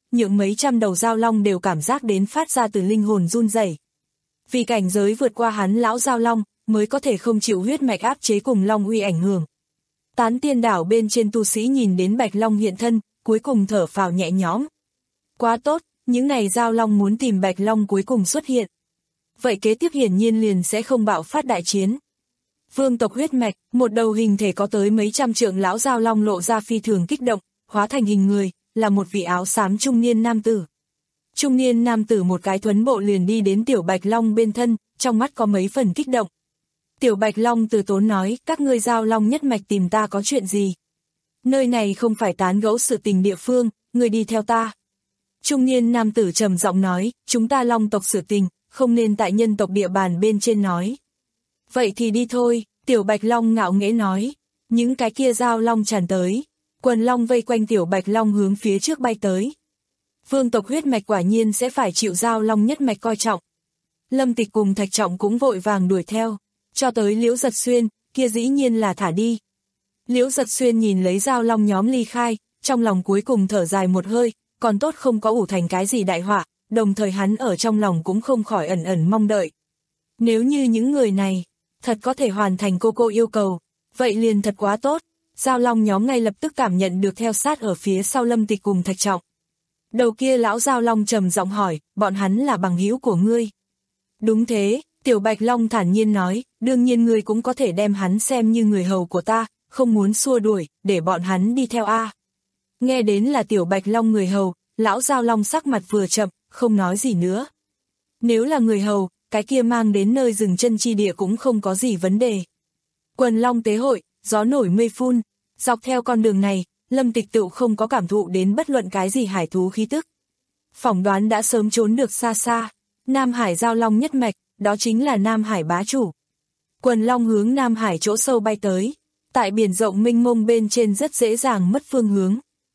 nhượng mấy trăm đầu giao long đều cảm giác đến phát ra từ linh hồn run rẩy. Vì cảnh giới vượt qua hắn lão giao long, mới có thể không chịu huyết mạch áp chế cùng long uy ảnh hưởng. Tán tiên đảo bên trên tu sĩ nhìn đến bạch long hiện thân, cuối cùng thở phào nhẹ nhõm. Quá tốt, những này giao long muốn tìm bạch long cuối cùng xuất hiện. Vậy kế tiếp hiển nhiên liền sẽ không bạo phát đại chiến. Vương tộc huyết mạch, một đầu hình thể có tới mấy trăm trượng lão giao long lộ ra phi thường kích động, hóa thành hình người, là một vị áo xám trung niên nam tử. Trung niên nam tử một cái thuấn bộ liền đi đến tiểu bạch long bên thân, trong mắt có mấy phần kích động. Tiểu bạch long từ tốn nói, các ngươi giao long nhất mạch tìm ta có chuyện gì? Nơi này không phải tán gẫu sự tình địa phương, ngươi đi theo ta. Trung niên nam tử trầm giọng nói, chúng ta long tộc sự tình, không nên tại nhân tộc địa bàn bên trên nói. Vậy thì đi thôi, tiểu bạch long ngạo nghễ nói. Những cái kia giao long tràn tới, quần long vây quanh tiểu bạch long hướng phía trước bay tới. Vương tộc huyết mạch quả nhiên sẽ phải chịu giao long nhất mạch coi trọng. Lâm Tịch cùng Thạch Trọng cũng vội vàng đuổi theo, cho tới Liễu Giật Xuyên, kia dĩ nhiên là thả đi. Liễu Giật Xuyên nhìn lấy giao long nhóm ly khai, trong lòng cuối cùng thở dài một hơi, còn tốt không có ủ thành cái gì đại họa, đồng thời hắn ở trong lòng cũng không khỏi ẩn ẩn mong đợi. Nếu như những người này, thật có thể hoàn thành cô cô yêu cầu, vậy liền thật quá tốt. Giao long nhóm ngay lập tức cảm nhận được theo sát ở phía sau Lâm Tịch cùng Thạch Trọng. Đầu kia lão giao long trầm giọng hỏi, bọn hắn là bằng hữu của ngươi. Đúng thế, tiểu bạch long thản nhiên nói, đương nhiên ngươi cũng có thể đem hắn xem như người hầu của ta, không muốn xua đuổi, để bọn hắn đi theo a. Nghe đến là tiểu bạch long người hầu, lão giao long sắc mặt vừa chậm, không nói gì nữa. Nếu là người hầu, cái kia mang đến nơi dừng chân chi địa cũng không có gì vấn đề. Quần long tế hội, gió nổi mây phun, dọc theo con đường này, Lâm Tịch Tựu không có cảm thụ đến bất luận cái gì hải thú khí tức. Phỏng đoán đã sớm trốn được xa xa, Nam Hải giao long nhất mạch, đó chính là Nam Hải bá chủ. Quần long hướng Nam Hải chỗ sâu bay tới, tại biển rộng mênh mông bên trên rất dễ dàng mất phương hướng.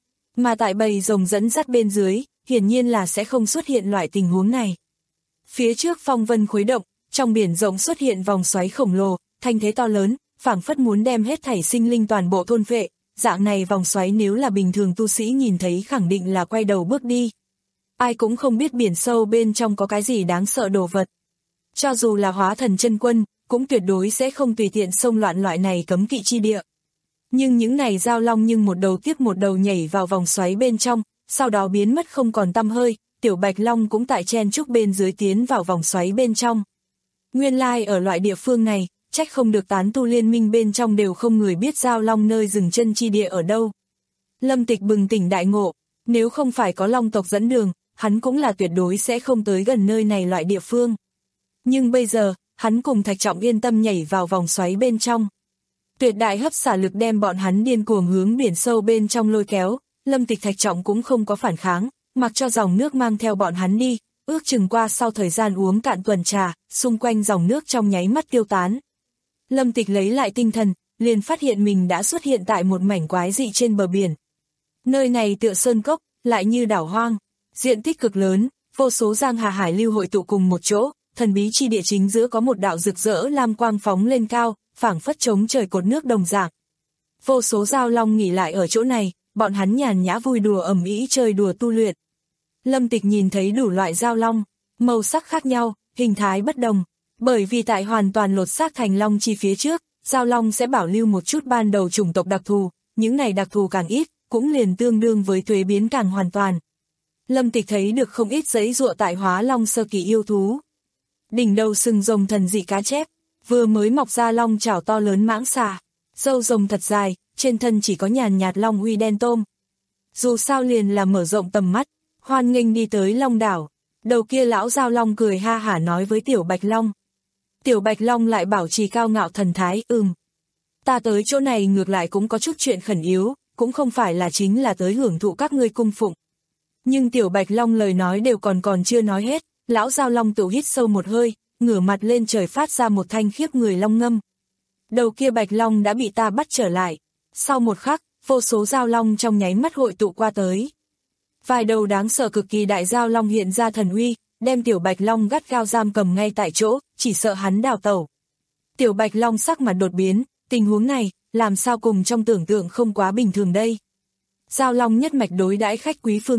Mà tại bầy rồng dẫn dắt bên dưới, hiển nhiên là sẽ không xuất hiện loại tình huống này. Phía trước phong vân khuấy động, trong biển rộng xuất hiện vòng xoáy khổng lồ, thanh thế to lớn, phảng phất muốn đem hết thảy sinh linh toàn bộ thôn phệ. Dạng này vòng xoáy nếu là bình thường tu sĩ nhìn thấy khẳng định là quay đầu bước đi. Ai cũng không biết biển sâu bên trong có cái gì đáng sợ đồ vật. Cho dù là hóa thần chân quân, cũng tuyệt đối sẽ không tùy tiện xông loạn loại này cấm kỵ chi địa. Nhưng những này giao long nhưng một đầu tiếp một đầu nhảy vào vòng xoáy bên trong, sau đó biến mất không còn tăm hơi, tiểu bạch long cũng tại chen chúc bên dưới tiến vào vòng xoáy bên trong. Nguyên lai ở loại địa phương này, trách không được tán tu liên minh bên trong đều không người biết giao long nơi dừng chân chi địa ở đâu. Lâm Tịch bừng tỉnh đại ngộ, nếu không phải có long tộc dẫn đường, hắn cũng là tuyệt đối sẽ không tới gần nơi này loại địa phương. Nhưng bây giờ, hắn cùng Thạch Trọng yên tâm nhảy vào vòng xoáy bên trong. Tuyệt đại hấp xả lực đem bọn hắn điên cuồng hướng biển sâu bên trong lôi kéo, Lâm Tịch Thạch Trọng cũng không có phản kháng, mặc cho dòng nước mang theo bọn hắn đi, ước chừng qua sau thời gian uống cạn tuần trà, xung quanh dòng nước trong nháy mắt tiêu tán. Lâm Tịch lấy lại tinh thần, liền phát hiện mình đã xuất hiện tại một mảnh quái dị trên bờ biển. Nơi này tựa sơn cốc, lại như đảo hoang, diện tích cực lớn, vô số giang hà hải lưu hội tụ cùng một chỗ, thần bí chi địa chính giữa có một đạo rực rỡ lam quang phóng lên cao, phảng phất chống trời cột nước đồng dạng. Vô số giao long nghỉ lại ở chỗ này, bọn hắn nhàn nhã vui đùa ầm ĩ chơi đùa tu luyện. Lâm Tịch nhìn thấy đủ loại giao long, màu sắc khác nhau, hình thái bất đồng. Bởi vì tại hoàn toàn lột xác thành long chi phía trước, giao long sẽ bảo lưu một chút ban đầu chủng tộc đặc thù, những này đặc thù càng ít, cũng liền tương đương với thuế biến càng hoàn toàn. Lâm Tịch thấy được không ít giấy dụa tại hóa long sơ kỳ yêu thú. Đỉnh đầu sừng rồng thần dị cá chép, vừa mới mọc ra long chảo to lớn mãng xà, râu rồng thật dài, trên thân chỉ có nhàn nhạt long uy đen tôm. Dù sao liền là mở rộng tầm mắt, hoan nghênh đi tới Long đảo. Đầu kia lão giao long cười ha hả nói với tiểu bạch long. Tiểu bạch long lại bảo trì cao ngạo thần thái, ừm. Ta tới chỗ này ngược lại cũng có chút chuyện khẩn yếu, cũng không phải là chính là tới hưởng thụ các ngươi cung phụng. Nhưng tiểu bạch long lời nói đều còn còn chưa nói hết, lão giao long tự hít sâu một hơi, ngửa mặt lên trời phát ra một thanh khiếp người long ngâm. Đầu kia bạch long đã bị ta bắt trở lại. Sau một khắc, vô số giao long trong nháy mắt hội tụ qua tới. Vài đầu đáng sợ cực kỳ đại giao long hiện ra thần uy, đem tiểu bạch long gắt gao giam cầm ngay tại chỗ, chỉ sợ hắn đào tẩu. Tiểu bạch long sắc mặt đột biến, tình huống này, làm sao cùng trong tưởng tượng không quá bình thường đây. Giao long nhất mạch đối đãi khách quý phương thức,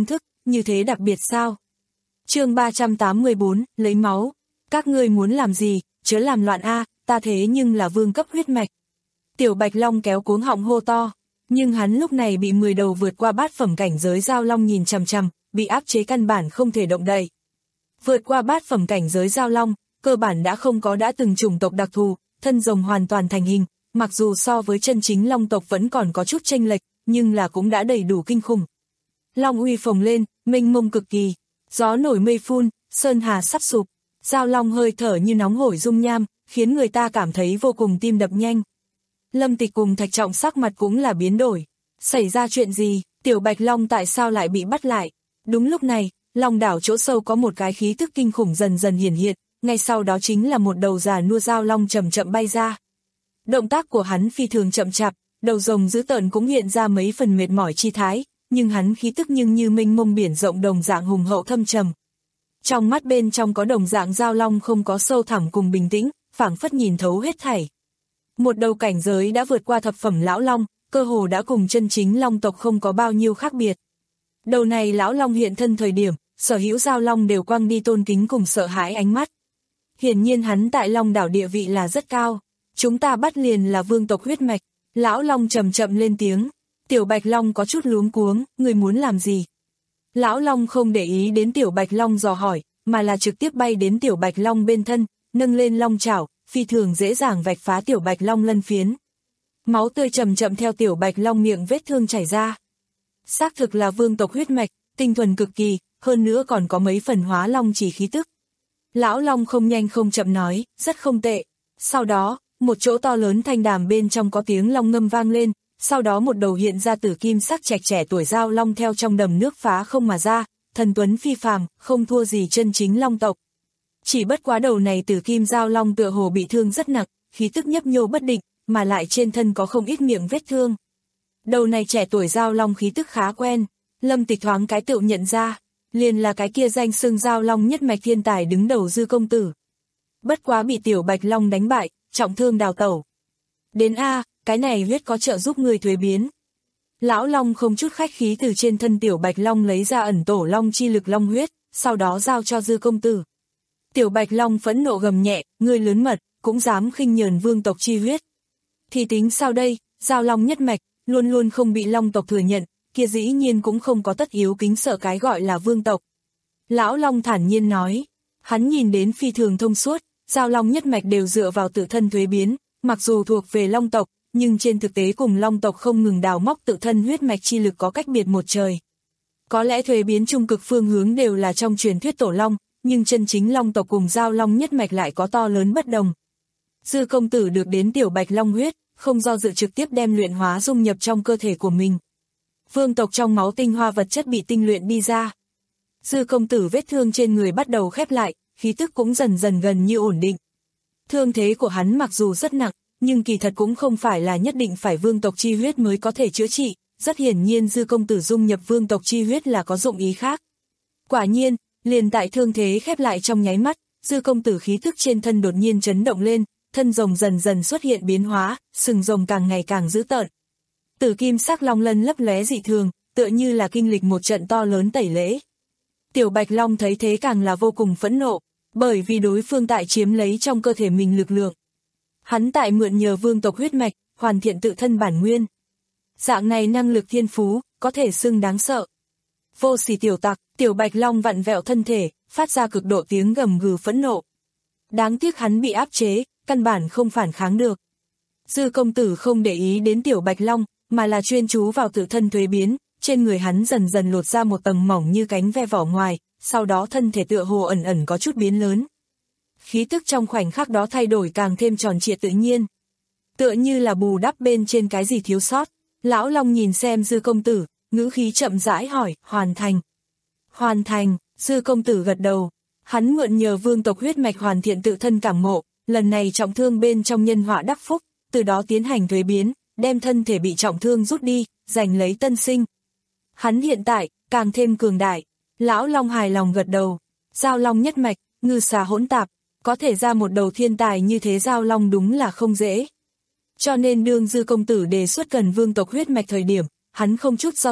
như thế đặc biệt sao? Chương ba trăm tám mươi bốn, lấy máu. Các ngươi muốn làm gì, chớ làm loạn a, ta thế nhưng là vương cấp huyết mạch. Tiểu Bạch Long kéo cuống họng hô to, nhưng hắn lúc này bị mười đầu vượt qua bát phẩm cảnh giới giao long nhìn chằm chằm, bị áp chế căn bản không thể động đậy. Vượt qua bát phẩm cảnh giới giao long, cơ bản đã không có đã từng chủng tộc đặc thù, thân rồng hoàn toàn thành hình, mặc dù so với chân chính long tộc vẫn còn có chút chênh lệch, nhưng là cũng đã đầy đủ kinh khủng. Long uy phồng lên, mênh mông cực kỳ, gió nổi mây phun, sơn hà sắp sụp, giao long hơi thở như nóng hổi dung nham, khiến người ta cảm thấy vô cùng tim đập nhanh. Lâm Tịch cùng Thạch Trọng sắc mặt cũng là biến đổi. Xảy ra chuyện gì, Tiểu Bạch Long tại sao lại bị bắt lại? Đúng lúc này, Long đảo chỗ sâu có một cái khí tức kinh khủng dần dần hiển hiện, ngay sau đó chính là một đầu già nua giao long chậm chậm bay ra. Động tác của hắn phi thường chậm chạp, đầu rồng dữ tợn cũng hiện ra mấy phần mệt mỏi chi thái, nhưng hắn khí tức nhưng như mênh mông biển rộng đồng dạng hùng hậu thâm trầm. Trong mắt bên trong có đồng dạng giao long không có sâu thẳm cùng bình tĩnh, phảng phất nhìn thấu hết thảy. Một đầu cảnh giới đã vượt qua thập phẩm lão long, cơ hồ đã cùng chân chính long tộc không có bao nhiêu khác biệt. Đầu này lão long hiện thân thời điểm, sở hữu giao long đều quăng đi tôn kính cùng sợ hãi ánh mắt. Hiển nhiên hắn tại Long đảo địa vị là rất cao. Chúng ta bắt liền là vương tộc huyết mạch. Lão long chậm chậm lên tiếng. Tiểu Bạch Long có chút luống cuống, người muốn làm gì? Lão long không để ý đến Tiểu Bạch Long dò hỏi, mà là trực tiếp bay đến Tiểu Bạch Long bên thân, nâng lên long chảo, phi thường dễ dàng vạch phá Tiểu Bạch Long lân phiến. Máu tươi chậm chậm theo Tiểu Bạch Long miệng vết thương chảy ra. Xác thực là vương tộc huyết mạch, tinh thuần cực kỳ, hơn nữa còn có mấy phần hóa long chỉ khí tức. Lão long không nhanh không chậm nói, rất không tệ. Sau đó, một chỗ to lớn thanh đàm bên trong có tiếng long ngâm vang lên, sau đó một đầu hiện ra tử kim sắc trạch trẻ tuổi giao long theo trong đầm nước phá không mà ra, thần tuấn phi phàm, không thua gì chân chính long tộc. Chỉ bất quá đầu này tử kim giao long tựa hồ bị thương rất nặng, khí tức nhấp nhô bất định, mà lại trên thân có không ít miệng vết thương. Đầu này trẻ tuổi giao long khí tức khá quen, Lâm Tịch thoáng cái tựu nhận ra, liền là cái kia danh xưng giao long nhất mạch thiên tài đứng đầu Dư công tử. Bất quá bị Tiểu Bạch Long đánh bại, trọng thương đào tẩu. Đến a, cái này huyết có trợ giúp người thuế biến. Lão long không chút khách khí từ trên thân Tiểu Bạch Long lấy ra ẩn tổ long chi lực long huyết, sau đó giao cho Dư công tử. Tiểu Bạch Long phẫn nộ gầm nhẹ, người lớn mật, cũng dám khinh nhờn vương tộc chi huyết. Thì tính sao đây, giao long nhất mạch, luôn luôn không bị long tộc thừa nhận, kia dĩ nhiên cũng không có tất yếu kính sợ cái gọi là vương tộc. Lão long thản nhiên nói, hắn nhìn đến phi thường thông suốt, giao long nhất mạch đều dựa vào tự thân thuế biến, mặc dù thuộc về long tộc, nhưng trên thực tế cùng long tộc không ngừng đào móc tự thân huyết mạch chi lực có cách biệt một trời. Có lẽ thuế biến trung cực phương hướng đều là trong truyền thuyết tổ long, nhưng chân chính long tộc cùng giao long nhất mạch lại có to lớn bất đồng. Dư công tử được đến Tiểu Bạch Long huyết, không do dự trực tiếp đem luyện hóa dung nhập trong cơ thể của mình. Vương tộc trong máu tinh hoa vật chất bị tinh luyện đi ra. Dư công tử vết thương trên người bắt đầu khép lại, khí tức cũng dần dần gần như ổn định. Thương thế của hắn mặc dù rất nặng, nhưng kỳ thật cũng không phải là nhất định phải vương tộc chi huyết mới có thể chữa trị, rất hiển nhiên Dư công tử dung nhập vương tộc chi huyết là có dụng ý khác. Quả nhiên, liền tại thương thế khép lại trong nháy mắt, Dư công tử khí thức trên thân đột nhiên chấn động lên, thân rồng dần dần xuất hiện biến hóa, sừng rồng càng ngày càng dữ tợn. Tử kim sắc long lân lấp lóe dị thường, tựa như là kinh lịch một trận to lớn tẩy lễ. Tiểu Bạch Long thấy thế càng là vô cùng phẫn nộ, bởi vì đối phương tại chiếm lấy trong cơ thể mình lực lượng. Hắn tại mượn nhờ vương tộc huyết mạch, hoàn thiện tự thân bản nguyên. Dạng này năng lực thiên phú, có thể xưng đáng sợ. Vô sỉ tiểu tặc, Tiểu Bạch Long vặn vẹo thân thể, phát ra cực độ tiếng gầm gừ phẫn nộ. Đáng tiếc hắn bị áp chế, căn bản không phản kháng được. Dư công tử không để ý đến Tiểu Bạch Long, mà là chuyên chú vào tự thân thuế biến, trên người hắn dần dần lột ra một tầng mỏng như cánh ve vỏ ngoài, sau đó thân thể tựa hồ ẩn ẩn có chút biến lớn. Khí tức trong khoảnh khắc đó thay đổi càng thêm tròn trịa tự nhiên. Tựa như là bù đắp bên trên cái gì thiếu sót. Lão Long nhìn xem Dư công tử, ngữ khí chậm rãi hỏi, hoàn thành. Hoàn thành, Dư công tử gật đầu. Hắn mượn nhờ vương tộc huyết mạch hoàn thiện tự thân cảm ngộ, lần này trọng thương bên trong nhân họa đắc phúc, từ đó tiến hành thuế biến, đem thân thể bị trọng thương rút đi, giành lấy tân sinh. Hắn hiện tại, càng thêm cường đại. Lão Long hài lòng gật đầu. Giao long nhất mạch, ngư xà hỗn tạp, có thể ra một đầu thiên tài như thế giao long đúng là không dễ. Cho nên đương Dư công tử đề xuất cần vương tộc huyết mạch thời điểm, hắn không chút do dự,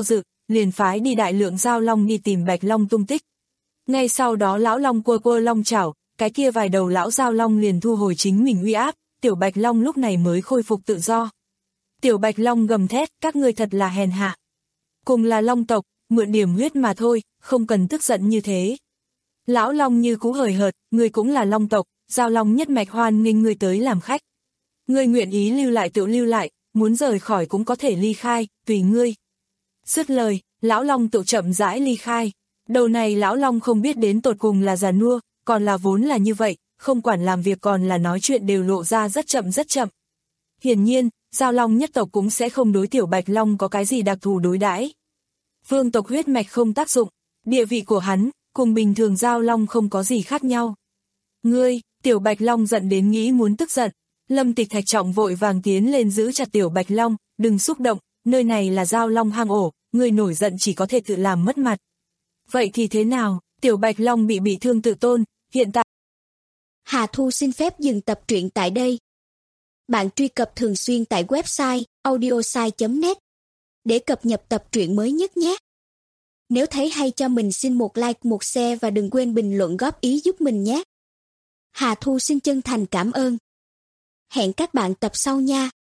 liền phái đi đại lượng giao long đi tìm Bạch Long tung tích. Ngay sau đó lão long quơ quơ long chảo, cái kia vài đầu lão giao long liền thu hồi chính mình uy áp, tiểu Bạch Long lúc này mới khôi phục tự do. Tiểu Bạch Long gầm thét, các ngươi thật là hèn hạ. Cùng là long tộc, mượn điểm huyết mà thôi, không cần tức giận như thế. Lão long như cú hời hợt, ngươi cũng là long tộc, giao long nhất mạch hoan nghênh ngươi tới làm khách. Ngươi nguyện ý lưu lại tự lưu lại, muốn rời khỏi cũng có thể ly khai, tùy ngươi. Dứt lời, lão long tự chậm rãi ly khai. Đầu này lão long không biết đến tột cùng là già nua, còn là vốn là như vậy, không quản làm việc còn là nói chuyện đều lộ ra rất chậm rất chậm. Hiển nhiên, giao long nhất tộc cũng sẽ không đối tiểu Bạch Long có cái gì đặc thù đối đãi. Vương tộc huyết mạch không tác dụng, địa vị của hắn, cùng bình thường giao long không có gì khác nhau. Ngươi, tiểu Bạch Long giận đến nghĩ muốn tức giận. Lâm Tịch Thạch trọng vội vàng tiến lên giữ chặt tiểu Bạch Long, đừng xúc động, nơi này là giao long hang ổ, ngươi nổi giận chỉ có thể tự làm mất mặt. Vậy thì thế nào, tiểu Bạch Long bị bị thương tự tôn, hiện tại. Hà Thu xin phép dừng tập truyện tại đây. Bạn truy cập thường xuyên tại website audiosai chấm net để cập nhật tập truyện mới nhất nhé. Nếu thấy hay cho mình xin một like, một share và đừng quên bình luận góp ý giúp mình nhé. Hà Thu xin chân thành cảm ơn. Hẹn các bạn tập sau nha.